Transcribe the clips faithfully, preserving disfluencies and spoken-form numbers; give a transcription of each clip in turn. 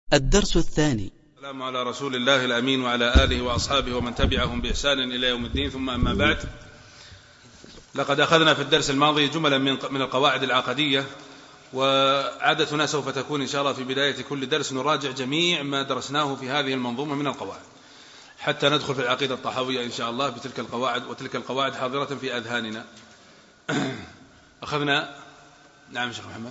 الدرس الثاني. السلام على رسول الله الأمين وعلى آله وأصحابه ومن تبعهم بإحسان إلى يوم الدين، ثم أما بعد. لقد أخذنا في الدرس الماضي جملا من القواعد العقدية، وعادتنا سوف تكون إن شاء الله في بداية كل درس نراجع جميع ما درسناه في هذه المنظومة من القواعد حتى ندخل في العقيدة الطحاوية إن شاء الله بتلك القواعد، وتلك القواعد حاضرة في أذهاننا. أخذنا نعم شيخ محمد.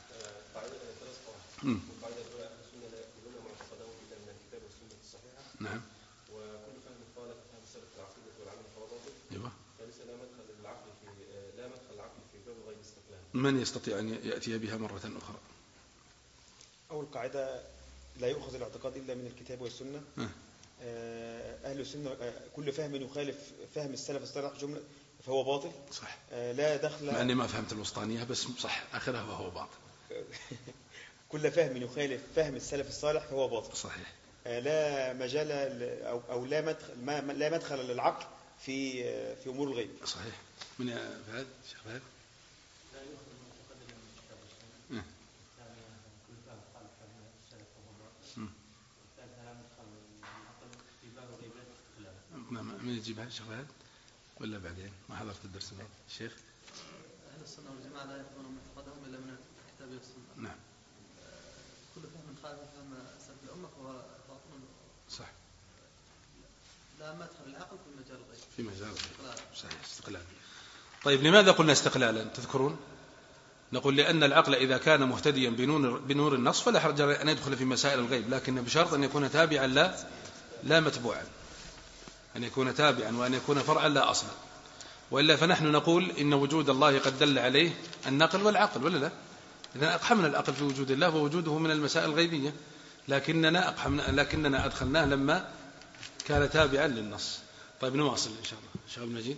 نعم. وكل فهم خالف فهم سلف العقيدة والعلم فوضى. ايوه. فليس لا مدخل للعقل في لا مدخل العقل في باب غير استقلال. من يستطيع أن يأتي بها مرة أخرى؟ أول قاعدة: لا يؤخذ الاعتقاد إلا من الكتاب والسنة. أه. أهل السنة كل فهم يخالف فهم السلف الصالح جملة فهو باطل. صح. لا دخل. مع أني ما فهمت الوسطانية بس صح آخرها وهو باطل. كل فهم يخالف فهم السلف الصالح فهو باطل. صحيح. لا مجال أو أو لا مدخل ما لا مدخل للعقل في في أمور الغيب. صحيح. من يا فهد شيخ فهد؟ لا يؤخذ المعتقد من الكتاب والسنة. الثانية كل فهم خالف فهم السلف فهو باطل. الثالثة لا مدخل للعقل في باب الغيب لا استقلالا. من يجيبها شيخ فهد ولا بعدين؟ ما حضرت الدرس بعد الشيخ. أهل السنة والجماعة لا يأخذون معتقدهم إلا من الكتاب والسنة. نعم. كل فهم خالف فهم سلف الأمة فهو باطل. صح. لا مدخل العقل في مجال الغيب. في مجال الغيب. صحيح. استقلال. طيب لماذا قلنا استقلالا تذكرون؟ نقول لأن العقل إذا كان مهتديا بنور, بنور النص فلا حرج أن يدخل في مسائل الغيب، لكن بشرط أن يكون تابعا لا لا متبوعا، أن يكون تابعا وأن يكون فرعا لا أصلا، وإلا فنحن نقول إن وجود الله قد دل عليه النقل والعقل، ولا لا؟ إذا أقحمنا العقل في وجود الله ووجوده من المسائل الغيبية، لكننا أقحمنا لكننا أدخلناه لما كان تابعا للنص. طيب نواصل إن شاء الله. شباب نجيب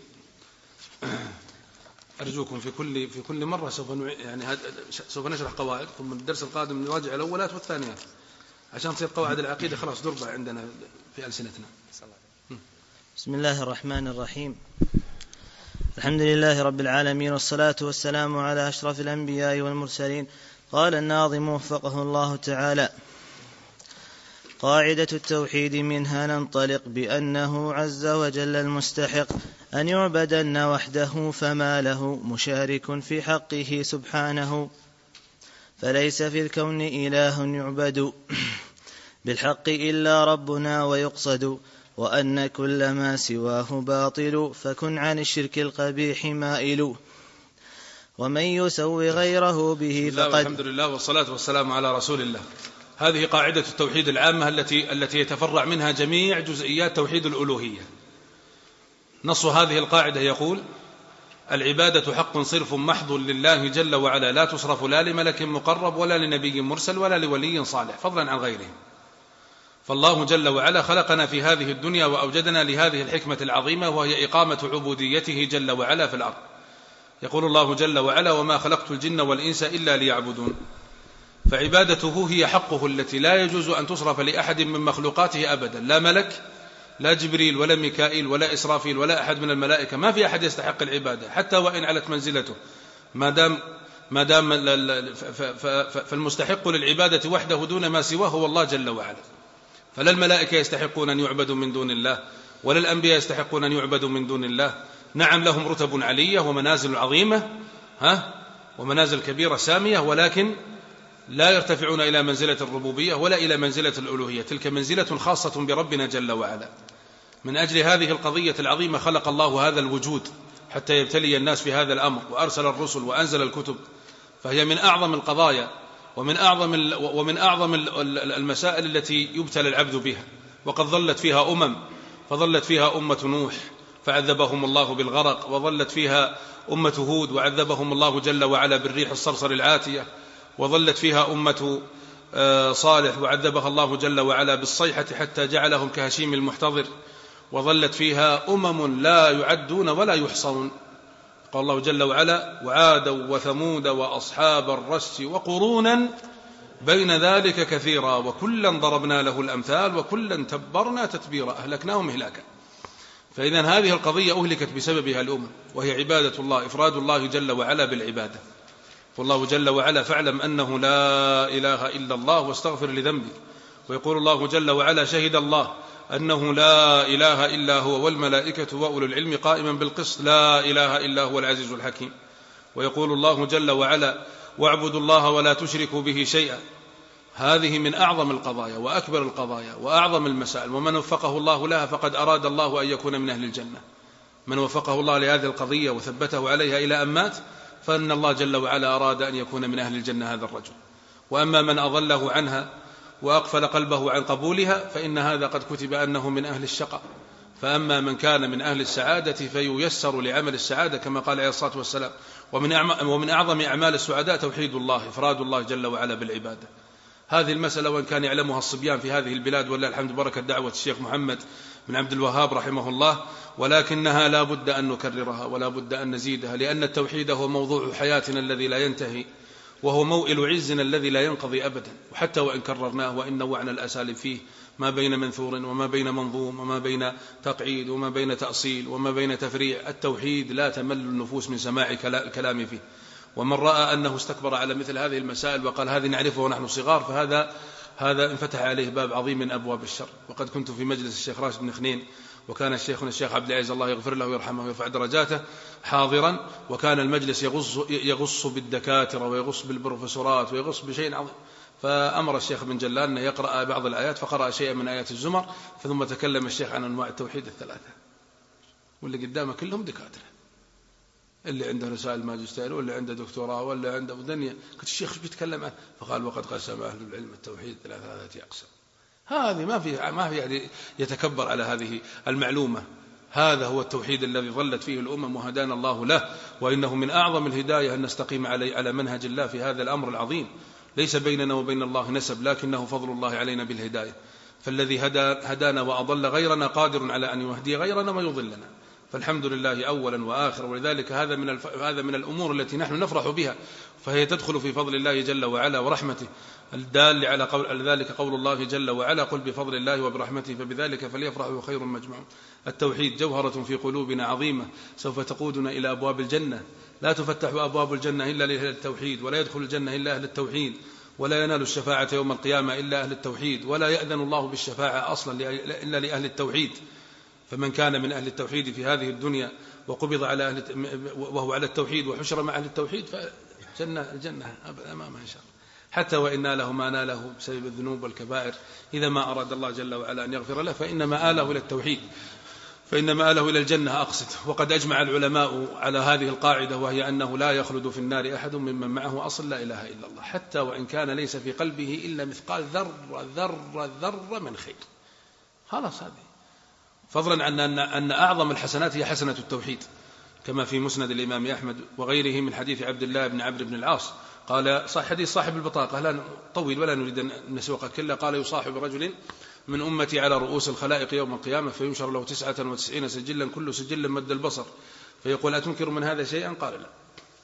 أرجوكم في كل في كل مرة سوف يعني سوف نشرح قواعد، ثم الدرس القادم نراجع الأولات والثانيات عشان تصير قواعد العقيدة خلاص دربة عندنا في ألسنتنا. بسم الله الرحمن الرحيم. الحمد لله رب العالمين، والصلاة والسلام على أشرف الأنبياء والمرسلين. قال الناظم وفقه الله تعالى: قاعدة التوحيد منها ننطلق بأنه عز وجل المستحق أن يعبدن وحده، فما له مشارك في حقه سبحانه، فليس في الكون إله يعبد بالحق إلا ربنا ويقصد، وأن كل ما سواه باطل، فكن عن الشرك القبيح مائل، ومن يسوي غيره به فقد. الحمد لله والصلاة والسلام على رسول الله. هذه قاعدة التوحيد العامة التي التي يتفرع منها جميع جزئيات توحيد الألوهية. نص هذه القاعدة يقول: العبادة حق صرف محض لله جل وعلا، لا تصرف لا لملك مقرب ولا لنبي مرسل ولا لولي صالح فضلا عن غيره. فالله جل وعلا خلقنا في هذه الدنيا وأوجدنا لهذه الحكمة العظيمة، وهي إقامة عبوديته جل وعلا في الأرض. يقول الله جل وعلا: وما خلقت الجن والإنس إلا ليعبدون. فعبادته هي حقه التي لا يجوز أن تصرف لأحد من مخلوقاته أبدا، لا ملك لا جبريل ولا ميكائيل ولا إسرافيل ولا أحد من الملائكة، ما في أحد يستحق العبادة حتى وإن علت منزلته، ما دام ما دام فالمستحق للعبادة وحده دون ما سواه هو الله جل وعلا. فلا الملائكة يستحقون أن يعبدوا من دون الله، ولا الأنبياء يستحقون أن يعبدوا من دون الله. نعم لهم رتب علية ومنازل عظيمة ها ومنازل كبيرة سامية، ولكن لا يرتفعون إلى منزلة الربوبية ولا إلى منزلة الألوهية، تلك منزلة خاصة بربنا جل وعلا. من أجل هذه القضية العظيمة خلق الله هذا الوجود حتى يبتلي الناس في هذا الأمر، وأرسل الرسل وأنزل الكتب. فهي من أعظم القضايا ومن أعظم ومن أعظم المسائل التي يبتلى العبد بها. وقد ظلت فيها أمم، فظلت فيها أمة نوح فعذبهم الله بالغرق، وظلت فيها أمة هود وعذبهم الله جل وعلا بالريح الصرصر العاتية، وظلت فيها أمة صالح وعذبها الله جل وعلا بالصيحة حتى جعلهم كهشيم المحتضر، وظلت فيها أمم لا يعدون ولا يحصون. قال الله جل وعلا: وعادا وثمود وأصحاب الرس وقرونا بين ذلك كثيرا وكلا ضربنا له الأمثال وكلا تبرنا تتبيرا أهلكناهم إهلاكا. فإذا هذه القضية أهلكت بسببها الأمم، وهي عبادة الله، إفراد الله جل وعلا بالعبادة. والله جل وعلا: فاعلم أنه لا إله إلا الله واستغفر لذنبك ويقول الله جل وعلا: شهد الله أنه لا إله إلا هو والملائكة وأولو العلم قائما بالقسط لا إله إلا هو العزيز الحكيم. ويقول الله جل وعلا: واعبدوا الله ولا تشركوا به شيئا. هذه من أعظم القضايا وأكبر القضايا وأعظم المسائل، ومن وفقه الله لها فقد أراد الله أن يكون من أهل الجنة. من وفقه الله لهذه القضية وثبته عليها إلى أن مات فإن الله جل وعلا أراد أن يكون من أهل الجنة هذا الرجل. وأما من أضله عنها وأقفل قلبه عن قبولها فإن هذا قد كتب أنه من أهل الشقاء. فأما من كان من أهل السعادة فييسر لعمل السعادة كما قال عليه الصلاة والسلام: ومن أعظم أعمال السعداء توحيد الله، إفراد الله جل وعلا بالعبادة. هذه المسألة وإن كان يعلمها الصبيان في هذه البلاد ولله الحمد بركة دعوة الشيخ محمد بن عبد الوهاب رحمه الله، ولكنها لا بد أن نكررها ولا بد أن نزيدها، لأن التوحيد هو موضوع حياتنا الذي لا ينتهي، وهو موئل عزنا الذي لا ينقضي أبدا. وحتى وإن كررناه وإن نوعنا الأساليب فيه ما بين منثور وما بين منظوم وما بين تقعيد وما بين تأصيل وما بين تفريع، التوحيد لا تمل النفوس من سماع الكلام فيه. ومن رأى أنه استكبر على مثل هذه المسائل وقال هذه نعرفه ونحن صغار فهذا هذا انفتح عليه باب عظيم من أبواب الشر. وقد كنت في مجلس الشيخ راشد بن خنين، وكان الشيخنا الشيخ عبد العزيز الله يغفر له ويرحمه ويرفع درجاته حاضرا، وكان المجلس يغص, يغص بالدكاترة ويغص بالبروفيسورات ويغص بشيء عظيم. فأمر الشيخ بن جلال أن يقرأ بعض الآيات، فقرأ شيئا من آيات الزمر، ثم تكلم الشيخ عن أنواع التوحيد الثلاثة، واللي قدامه كلهم دكاترة، اللي عنده رسائل ماجستير واللي عنده دكتوراه واللي عنده دنيا. قلت الشيخ ايش بيتكلم عنه؟ فقال: وقد قسم أهل العلم التوحيد ثلاثة أقسام. هذه ما في ما في يعني يتكبر على هذه المعلومة. هذا هو التوحيد الذي ظلت فيه الأمم وهدانا الله له، وإنه من أعظم الهداية أن نستقيم علي على منهج الله في هذا الأمر العظيم. ليس بيننا وبين الله نسب، لكنه فضل الله علينا بالهداية. فالذي هدى هدانا وأضل غيرنا قادر على أن يهدي غيرنا ويضلنا، فالحمد لله أولا وآخر. ولذلك هذا من الف... هذا من الأمور التي نحن نفرح بها، فهي تدخل في فضل الله جل وعلا ورحمته، الدال على قول ذلك قول الله جل وعلا: قل بفضل الله وبرحمته فبذلك فليفرحوا خير مجمعون. التوحيد جوهرة في قلوبنا عظيمة سوف تقودنا إلى أبواب الجنة. لا تفتح أبواب الجنة إلا لأهل التوحيد، ولا يدخل الجنة إلا أهل التوحيد، ولا ينال الشفاعة يوم القيامة إلا أهل التوحيد، ولا يأذن الله بالشفاعة أصلا إلا لأهل التوحيد. فمن كان من أهل التوحيد في هذه الدنيا وقبض على أهل وهو على التوحيد وحشر مع أهل التوحيد فجنة الجنة أمامه إن شاء الله، حتى وإن ناله ما ناله بسبب الذنوب والكبائر. إذا ما أراد الله جل وعلا أن يغفر له فإن مآله إلى التوحيد، فإن مآله إلى الجنة أقصد. وقد أجمع العلماء على هذه القاعدة، وهي أنه لا يخلد في النار أحد ممن معه أصل لا إله إلا الله، حتى وإن كان ليس في قلبه إلا مثقال ذرة ذرة ذرة من خير. خلاص، هذه فضلا عن أن أعظم الحسنات هي حسنة التوحيد، كما في مسند الإمام أحمد وغيره من حديث عبد الله بن عمرو بن العاص قال: حديث صاحب البطاقة، لا نطول ولا نريد أن نسوق كله، قال: يصاحب رجل من أمتي على رؤوس الخلائق يوم القيامة فينشر له تسعة وتسعين سجلا كل سجل مد البصر، فيقول: أتنكر من هذا شيئا؟ قال: لا.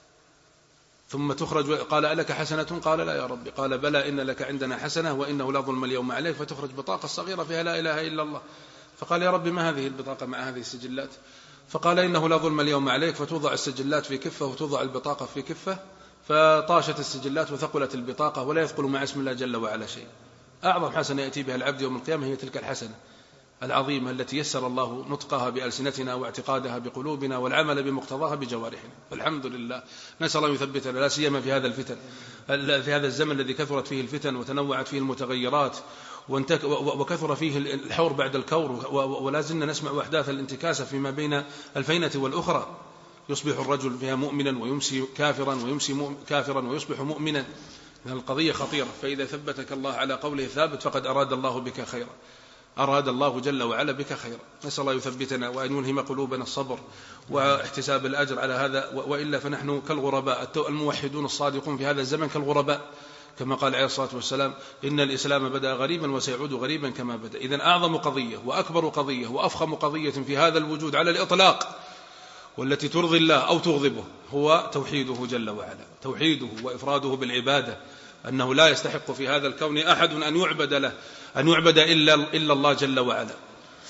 ثم تخرج، قال: ألك حسنة؟ قال: لا يا ربي. قال: بلى، إن لك عندنا حسنة وإنه لا ظلم اليوم عليك. فتخرج بطاقة صغيرة فيها لا إله إلا الله. فقال: يا ربي، ما هذه البطاقة مع هذه السجلات؟ فقال: إنه لا ظلم اليوم عليك. فتوضع السجلات في كفة وتوضع البطاقة في كفة، فطاشت السجلات وثقلت البطاقة، ولا يثقل مع اسم الله جل وعلا شيء. أعظم حسنة يأتي بها العبد يوم القيامة هي تلك الحسنة العظيمة التي يسر الله نطقها بألسنتنا واعتقادها بقلوبنا والعمل بمقتضاها بجوارحنا. فالحمد لله، نسأل الله يثبتنا، لا سيما في هذا الفتن في هذا الزمن الذي كثرت فيه الفتن وتنوعت فيه المتغيرات وكثر فيه الحور بعد الكور، ولا زلنا نسمع أحداث الانتكاسة فيما بين الفينة والأخرى. يصبح الرجل فيها مؤمنا ويمسي كافرا ويمسي كافرا ويصبح مؤمنا. القضية خطيرة، فإذا ثبتك الله على قوله ثابت فقد أراد الله بك خيرا، أراد الله جل وعلا بك خيرا. نسأل الله يثبتنا وأن يلهم قلوبنا الصبر واحتساب الأجر على هذا، وإلا فنحن كالغرباء. الموحدون الصادقون في هذا الزمن كالغرباء، كما قال عليه الصلاة والسلام: إن الإسلام بدأ غريبا وسيعود غريبا كما بدأ. إذن أعظم قضية وأكبر قضية وأفخم قضية في هذا الوجود على الإطلاق، والتي ترضي الله أو تغضبه، هو توحيده جل وعلا، توحيده وإفراده بالعبادة، أنه لا يستحق في هذا الكون أحد أن يعبد له أن يعبد إلا, إلا الله جل وعلا.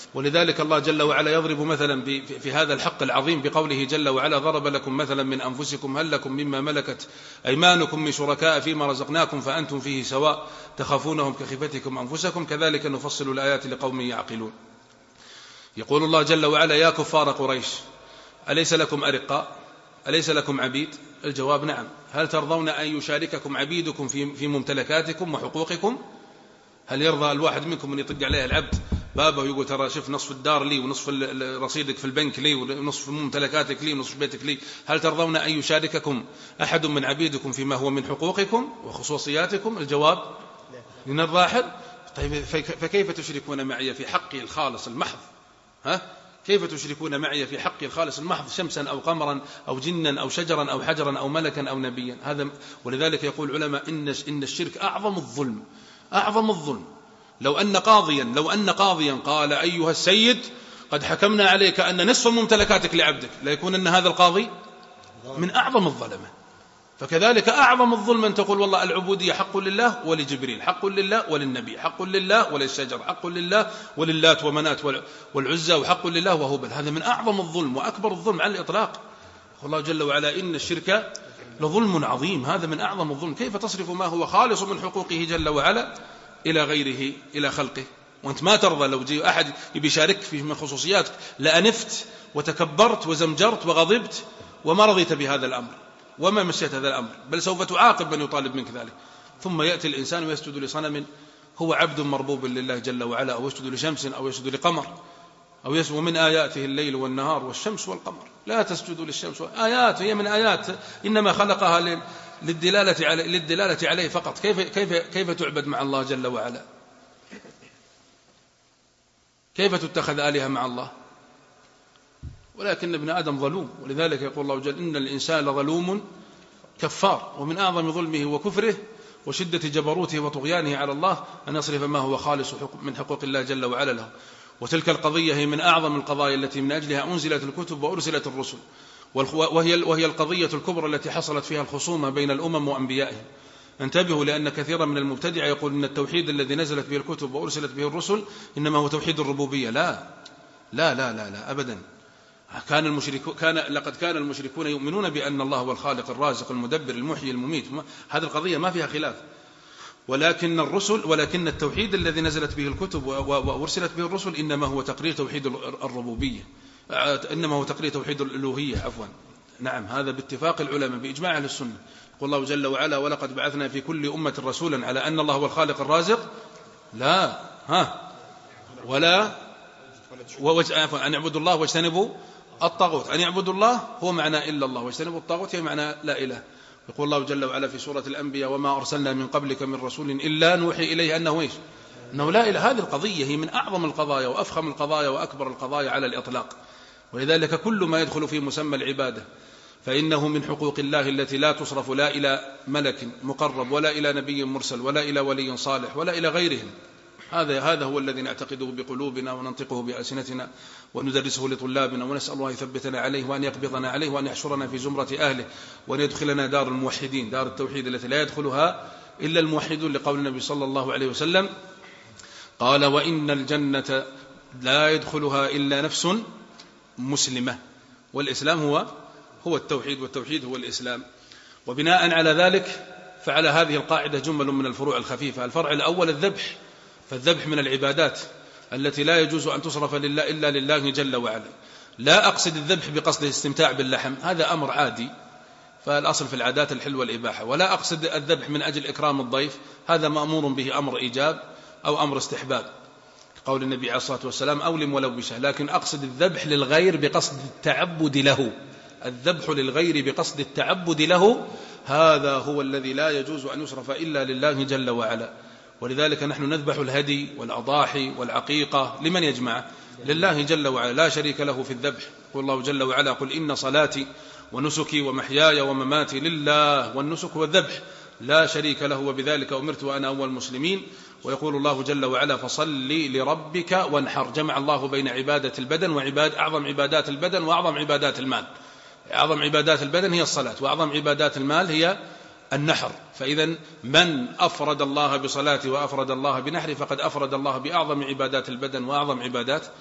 ولذلك الله جل وعلا يضرب مثلا في هذا الحق العظيم بقوله جل وعلا ضرب لكم مثلا من أنفسكم هل لكم مما ملكت أيمانكم من شركاء فيما رزقناكم فأنتم فيه سواء تخافونهم كخيفتكم أنفسكم كذلك نفصل الآيات لقوم يعقلون. يقول الله جل وعلا يا كفار قريش أليس لكم أرقاء أليس لكم عبيد؟ الجواب نعم. هل ترضون أن يشارككم عبيدكم في ممتلكاتكم وحقوقكم؟ هل يرضى الواحد منكم أن يطق عليه العبد بابه ويقول ترى شوف نصف الدار لي ونصف رصيدك في البنك لي ونصف ممتلكاتك لي ونصف بيتك لي؟ هل ترضون أن يشارككم أحد من عبيدكم فيما هو من حقوقكم وخصوصياتكم؟ الجواب من الظاهر. طيب فكيف تشركون معي في حقي الخالص المحض؟ ها؟ كيف تشركون معي في حقي الخالص المحض شمسا أو قمرا أو جنا أو شجرا أو حجرا أو ملكا أو نبيا؟ هذا ولذلك يقول العلماء إن إن الشرك أعظم الظلم أعظم الظلم. لو أن قاضيا لو أن قاضيا قال أيها السيد قد حكمنا عليك أن نصف ممتلكاتك لعبدك لا يكون أن هذا القاضي من أعظم الظلمة. فكذلك أعظم الظلم أن تقول والله العبودية حق لله ولجبريل حق لله وللنبي حق لله وللشجر حق لله وللات ومنات والعزى وحق لله وهبل. هذا من أعظم الظلم وأكبر الظلم على الإطلاق. الله جل وعلا إن الشرك لظلم عظيم. هذا من أعظم الظلم. كيف تصرف ما هو خالص من حقوقه جل وعلا إلى غيره إلى خلقه وأنت ما ترضى؟ لو جي أحد يشارك في من خصوصياتك لأنفت وتكبرت وزمجرت وغضبت وما رضيت بهذا الأمر وما مشيت هذا الأمر، بل سوف تعاقب من يطالب منك ذلك. ثم يأتي الإنسان ويسجد لصنم هو عبد مربوب لله جل وعلا أو يسجد لشمس أو يسجد لقمر أو يسجد من آياته الليل والنهار والشمس والقمر. لا تسجدوا للشمس آيات هي من آيات إنما خلقها للدلالة عليه, للدلالة عليه فقط. كيف, كيف, كيف تعبد مع الله جل وعلا؟ كيف تتخذ آلهة مع الله؟ ولكن ابن آدم ظلوم. ولذلك يقول الله جل إن الإنسان لظلوم كفار. ومن أعظم ظلمه وكفره وشدة جبروته وطغيانه على الله أن يصرف ما هو خالص من حقوق الله جل وعلا له. وتلك القضية هي من أعظم القضايا التي من أجلها أنزلت الكتب وأرسلت الرسل، وهي وهي القضية الكبرى التي حصلت فيها الخصومة بين الأمم وأنبيائهم. انتبهوا لأن كثيرا من المبتدع يقول إن التوحيد الذي نزلت به الكتب وأرسلت به الرسل إنما هو توحيد الربوبية. لا لا لا لا, لا أبدا. كان المشركون كان لقد كان المشركون يؤمنون بأن الله هو الخالق الرازق المدبر المحيي المميت. هذه القضية ما فيها خلاف. ولكن الرسل ولكن التوحيد الذي نزلت به الكتب وأرسلت به الرسل إنما هو تقرير توحيد الربوبية، إنما هو تقرير توحيد الألوهية عفوا. نعم هذا باتفاق العلماء بإجماع أهل السنة. يقول الله جل وعلا ولقد بعثنا في كل أمة رسولا على أن الله هو الخالق الرازق لا ها ولا أن يعبدوا الله واجتنبوا الطاغوت. أن يعبدوا الله هو معنى إلا الله واجتنبوا الطاغوت هي معنى لا إله. يقول الله جل وعلا في سورة الأنبياء وما أرسلنا من قبلك من رسول إلا نوحي إليه أنه إيش؟ أنه لا إله. هذه القضية هي من أعظم القضايا وأفخم القضايا وأكبر القضايا على الإطلاق. ولذلك كل ما يدخل في مسمى العبادة فإنه من حقوق الله التي لا تصرف لا إلى ملك مقرب ولا إلى نبي مرسل ولا إلى ولي صالح ولا إلى غيرهم. هذا هذا هو الذي نعتقده بقلوبنا وننطقه بألسنتنا وندرسه لطلابنا ونسأل الله يثبتنا عليه وأن يقبضنا عليه وأن يحشرنا في زمرة أهله وأن يدخلنا دار الموحدين دار التوحيد التي لا يدخلها إلا الموحدون لقول النبي صلى الله عليه وسلم قال وإن الجنة لا يدخلها إلا نفس مسلمة. والإسلام هو هو التوحيد والتوحيد هو الإسلام. وبناء على ذلك فعلى هذه القاعدة جمل من الفروع الخفيفة. الفرع الأول الذبح. فالذبح من العبادات التي لا يجوز أن تصرف لله إلا لله جل وعلا. لا أقصد الذبح بقصد الاستمتاع باللحم هذا أمر عادي فالأصل في العادات الحل والإباحة. ولا أقصد الذبح من أجل إكرام الضيف هذا مأمور به أمر إيجاب أو أمر استحباب قول النبي عليه الصلاة والسلام أولم ولو بشاه. لكن أقصد الذبح للغير بقصد التعبد له. الذبح للغير بقصد التعبد له هذا هو الذي لا يجوز أن يصرف إلا لله جل وعلا. ولذلك نحن نذبح الهدي والأضاحي والعقيقة لمن يجمع؟ لله جل وعلا لا شريك له في الذبح. يقول الله جل وعلا قل إن صلاتي ونسكي ومحياي ومماتي لله والنسك والذبح لا شريك له وبذلك أمرت وأنا أول المسلمين. ويقول الله جل وعلا فصل لربك وانحر. جمع الله بين عبادة البدن وعباد أعظم عبادات البدن وأعظم عبادات المال. أعظم عبادات البدن هي الصلاة وأعظم عبادات المال هي النحر. فإذا من أفرد الله بصلاته وأفرد الله بنحره فقد أفرد الله بأعظم عبادات البدن وأعظم عبادات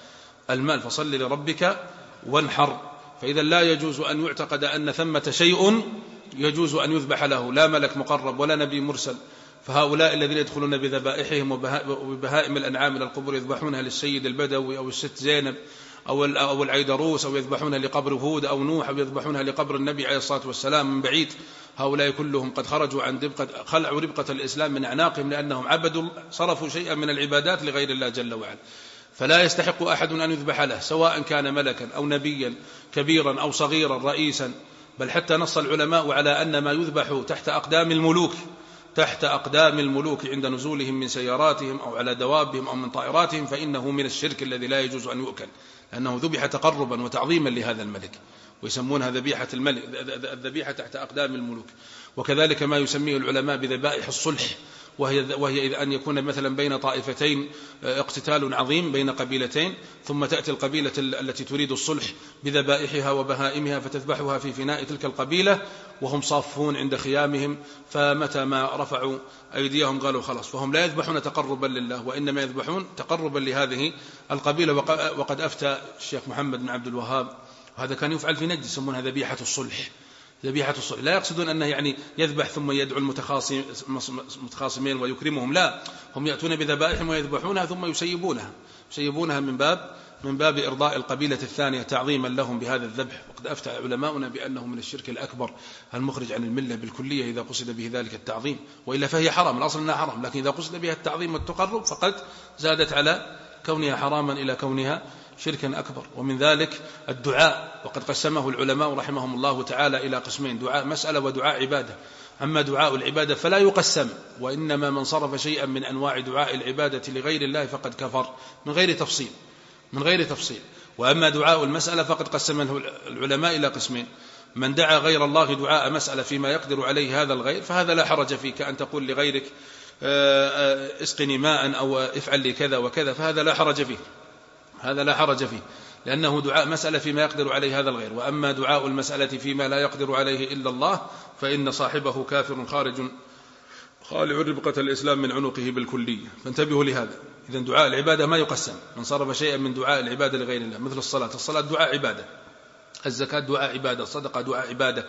المال فصل لربك وانحر. فإذا لا يجوز أن يعتقد أن ثمة شيء يجوز أن يذبح له، لا ملك مقرب ولا نبي مرسل. فهؤلاء الذين يدخلون بذبائحهم وبهائم الأنعام إلى القبور يذبحونها للسيد البدوي أو الست زينب أو العيدروس، أو يذبحونها لقبر هود أو نوح، أو يذبحونها لقبر النبي عليه الصلاة والسلام من بعيد، هؤلاء كلهم قد خرجوا عن ربقة، خلعوا ربقة الإسلام من أعناقهم، لأنهم عبدوا صرفوا شيئا من العبادات لغير الله جل وعلا. فلا يستحق أحد أن يذبح له، سواء كان ملكا أو نبيا كبيرا أو صغيرا رئيسا. بل حتى نص العلماء على أن ما يذبح تحت أقدام الملوك تحت أقدام الملوك عند نزولهم من سياراتهم أو على دوابهم أو من طائراتهم فإنه من الشرك الذي لا يجوز أن يؤكل، لأنه ذبح تقربا وتعظيما لهذا الملك، ويسمونها ذبيحة الملك، الذبيحة تحت أقدام الملوك. وكذلك ما يسميه العلماء بذبائح الصلح، وهي, وهي أن يكون مثلا بين طائفتين اقتتال عظيم بين قبيلتين، ثم تأتي القبيلة التي تريد الصلح بذبائحها وبهائمها فتذبحها في فناء تلك القبيلة وهم صافون عند خيامهم، فمتى ما رفعوا أيديهم قالوا خلاص، فهم لا يذبحون تقربا لله وإنما يذبحون تقربا لهذه القبيلة. وقد أفتى الشيخ محمد بن عبد الوهاب، وهذا كان يفعل في نجد، يسمونها ذبيحة الصلح. ذبيحة الصلح لا يقصدون أنه يعني يذبح ثم يدعو المتخاصمين ويكرمهم، لا، هم يأتون بذبائحهم ويذبحونها ثم يسيبونها يسيبونها من باب من باب إرضاء القبيلة الثانية تعظيما لهم بهذا الذبح. وقد أفتى علماؤنا بأنه من الشرك الأكبر المخرج عن الملة بالكلية إذا قصد به ذلك التعظيم، وإلا فهي حرام، الأصل أنها حرام، لكن إذا قصد بها التعظيم والتقرب فقد زادت على كونها حراما إلى كونها شركا أكبر. ومن ذلك الدعاء، وقد قسمه العلماء رحمهم الله تعالى إلى قسمين: دعاء مسألة ودعاء عبادة. أما دعاء العبادة فلا يقسم، وإنما من صرف شيئا من أنواع دعاء العبادة لغير الله فقد كفر من غير تفصيل من غير تفصيل. وأما دعاء المسألة فقد قسمه العلماء إلى قسمين: من دعا غير الله دعاء مسألة فيما يقدر عليه هذا الغير فهذا لا حرج فيه، كأن تقول لغيرك اسقني ماء أو افعل لي كذا وكذا، فهذا لا حرج فيه هذا لا حرج فيه لأنه دعاء مسألة فيما يقدر عليه هذا الغير. وأما دعاء المسألة فيما لا يقدر عليه إلا الله فإن صاحبه كافر خارج خالع ربقة الإسلام من عنقه بالكلية. فانتبهوا لهذا. إذن دعاء العبادة ما يقسم، من صرف شيئا من دعاء العبادة لغير الله، مثل الصلاة، الصلاة دعاء عبادة، الزكاة دعاء عبادة، الصدقة دعاء عبادة.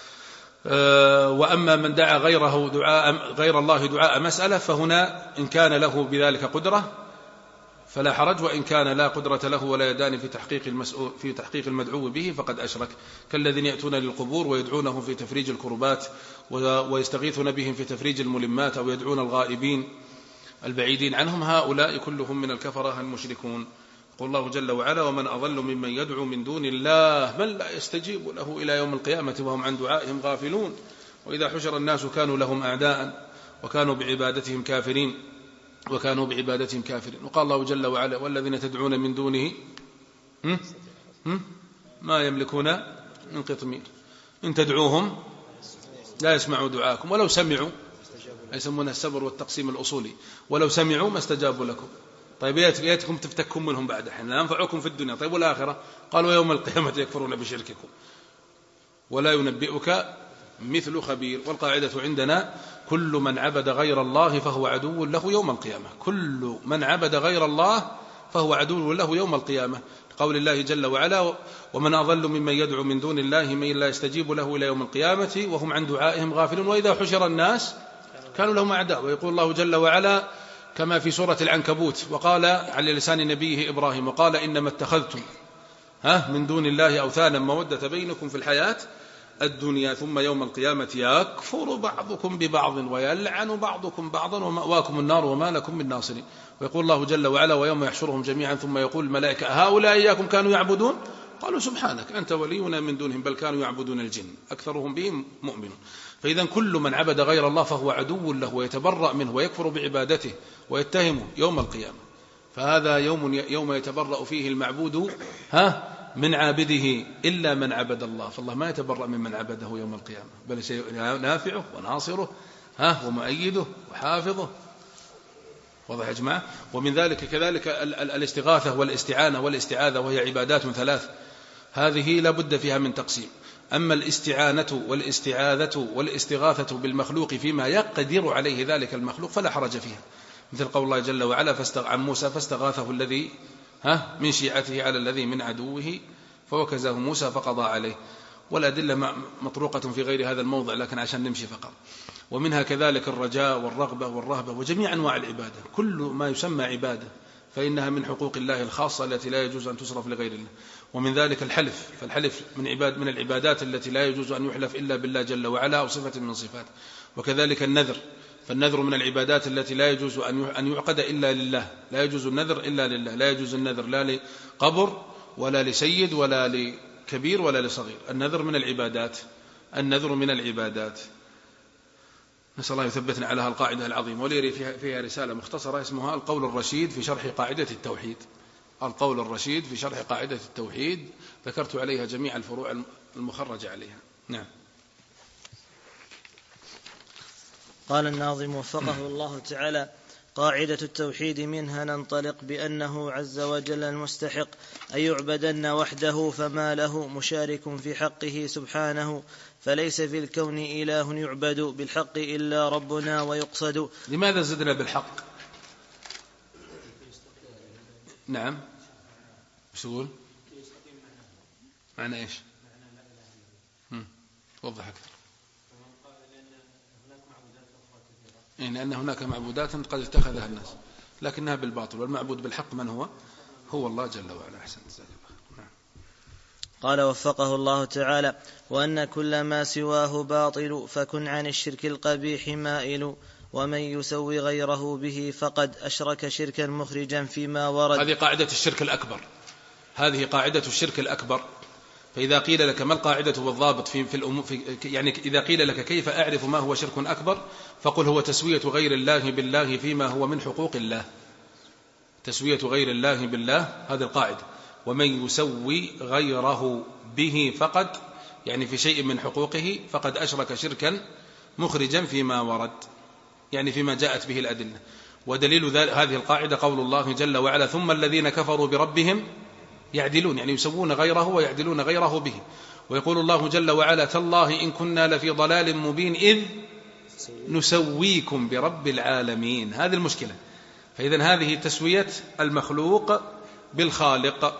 وأما من دعا غيره دعاء غير الله دعاء مسألة فهنا إن كان له بذلك قدرة فلا حرج، وإن كان لا قدرة له ولا يدان في تحقيق المسؤول في تحقيق المدعو به فقد أشرك، كالذين يأتون للقبور ويدعونهم في تفريج الكربات ويستغيثون بهم في تفريج الملمات، أو يدعون الغائبين البعيدين عنهم، هؤلاء كلهم من الكفرة المشركون. يقول الله جل وعلا: ومن أضل ممن يدعو من دون الله من لا يستجيب له إلى يوم القيامة وهم عن دعائهم غافلون وإذا حشر الناس كانوا لهم أعداء وكانوا بعبادتهم كافرين وكانوا بعبادتهم كافرين. وقال الله جل وعلا: والذين تدعون من دونه هم؟ هم؟ ما يملكون من قطمير إن تدعوهم لا يسمعوا دعاءكم ولو سمعوا، يسمونها السبر والتقسيم الأصولي، ولو سمعوا ما استجابوا لكم. طيب ياتكم تفتكم منهم بعد حين لا ينفعكم في الدنيا. طيب والآخرة؟ قالوا يوم القيامة يكفرون بشرككم ولا ينبئك مثل خبير. والقاعدة عندنا: كل من عبد غير الله فهو عدو له يوم القيامة. كل من عبد غير الله فهو عدو له يوم القيامة، قول الله جل وعلا: ومن أضل ممن يدعو من دون الله من لا يستجيب له إلى يوم القيامة وهم عن دعائهم غافلون وإذا حشر الناس كانوا لهم أعداء. ويقول الله جل وعلا كما في سورة العنكبوت: وقال على لسان نبيه إبراهيم: وقال إنما اتخذتم ها من دون الله أوثانا مودة بينكم في الحياة الدنيا ثم يوم القيامة يكفر بعضكم ببعض ويلعن بعضكم بعضا ومأواكم النار وما لكم من ناصرين. ويقول الله جل وعلا: ويوم يحشرهم جميعا ثم يقول الملائكة: هؤلاء إياكم كانوا يعبدون؟ قالوا سبحانك أنت ولينا من دونهم بل كانوا يعبدون الجن أكثرهم بهم مؤمنون. فإذا كل من عبد غير الله فهو عدو له ويتبرأ منه ويكفر بعبادته ويتهمه يوم القيامة. فهذا يوم يوم يتبرأ فيه المعبود ها من عابده إلا من عبد الله، فالله ما يتبرأ من من عبده يوم القيامة، بل نافعه وناصره ها ومؤيده وحافظه. واضح يا جماعة؟ ومن ذلك كذلك الاستغاثة والاستعانة والاستعاذة، وهي عبادات ثلاث، هذه لا بد فيها من تقسيم. أما الاستعانة والاستعاذة والاستغاثة بالمخلوق فيما يقدر عليه ذلك المخلوق فلا حرج فيها، مثل قول الله جل وعلا عن موسى: فاستغاثه الذي ها من شيعته على الذي من عدوه فوكزه موسى فقضى عليه. والأدلة مطروقة في غير هذا الموضع لكن عشان نمشي فقط. ومنها كذلك الرجاء والرغبة والرهبة وجميع أنواع العبادة، كل ما يسمى عبادة فإنها من حقوق الله الخاصة التي لا يجوز أن تصرف لغير الله. ومن ذلك الحلف، فالحلف من عباد من العبادات التي لا يجوز أن يحلف إلا بالله جل وعلا أو صفة من صفاته. وكذلك النذر، فالنذر من العبادات التي لا يجوز أن يعقد إلا لله، لا يجوز النذر إلا لله، لا يجوز النذر لا لقبر ولا لسيد ولا لكبير ولا لصغير. النذر من العبادات، النذر من العبادات. نسأل الله يثبتنا على القاعدة العظيمة. وليري فيها رسالة مختصرة اسمها القول الرشيد في شرح قاعدة التوحيد. القول الرشيد في شرح قاعدة التوحيد، ذكرت عليها جميع الفروع المخرجة عليها. نعم. قال الناظم وفقه الله تعالى: قاعدة التوحيد منها ننطلق بأنه عز وجل المستحق أن يعبدن وحده فما له مشارك في حقه سبحانه، فليس في الكون إله يعبد بالحق إلا ربنا ويقصد. لماذا زدنا بالحق؟ نعم. ايش تقول؟ معنى ايش؟ وضح أكثر. إيه، لأن هناك معبودات قد اتخذها الناس لكنها بالباطل، والمعبود بالحق من هو؟ هو الله جل وعلا. أحسن. نعم. قال وفقه الله تعالى: وأن كل ما سواه باطل فكن عن الشرك القبيح مائل، ومن يسوي غيره به فقد أشرك شركا مخرجا فيما ورد. هذه قاعدة الشرك الأكبر، هذه قاعدة الشرك الأكبر. فإذا قيل لك ما القاعدة والضابط في, في, الأمور في يعني إذا قيل لك كيف أعرف ما هو شرك أكبر، فقل هو تسوية غير الله بالله فيما هو من حقوق الله. تسوية غير الله بالله، هذه القاعدة. ومن يسوي غيره به فقد، يعني في شيء من حقوقه، فقد أشرك شركا مخرجا فيما ورد، يعني فيما جاءت به الأدلة. ودليل هذه القاعدة قول الله جل وعلا: ثم الذين كفروا بربهم يعدلون، يعني يسوون غيره ويعدلون غيره به. ويقول الله جل وعلا: تالله إن كنا لفي ضلال مبين إذ نسويكم برب العالمين. هذه المشكلة. فإذن هذه تسوية المخلوق بالخالق.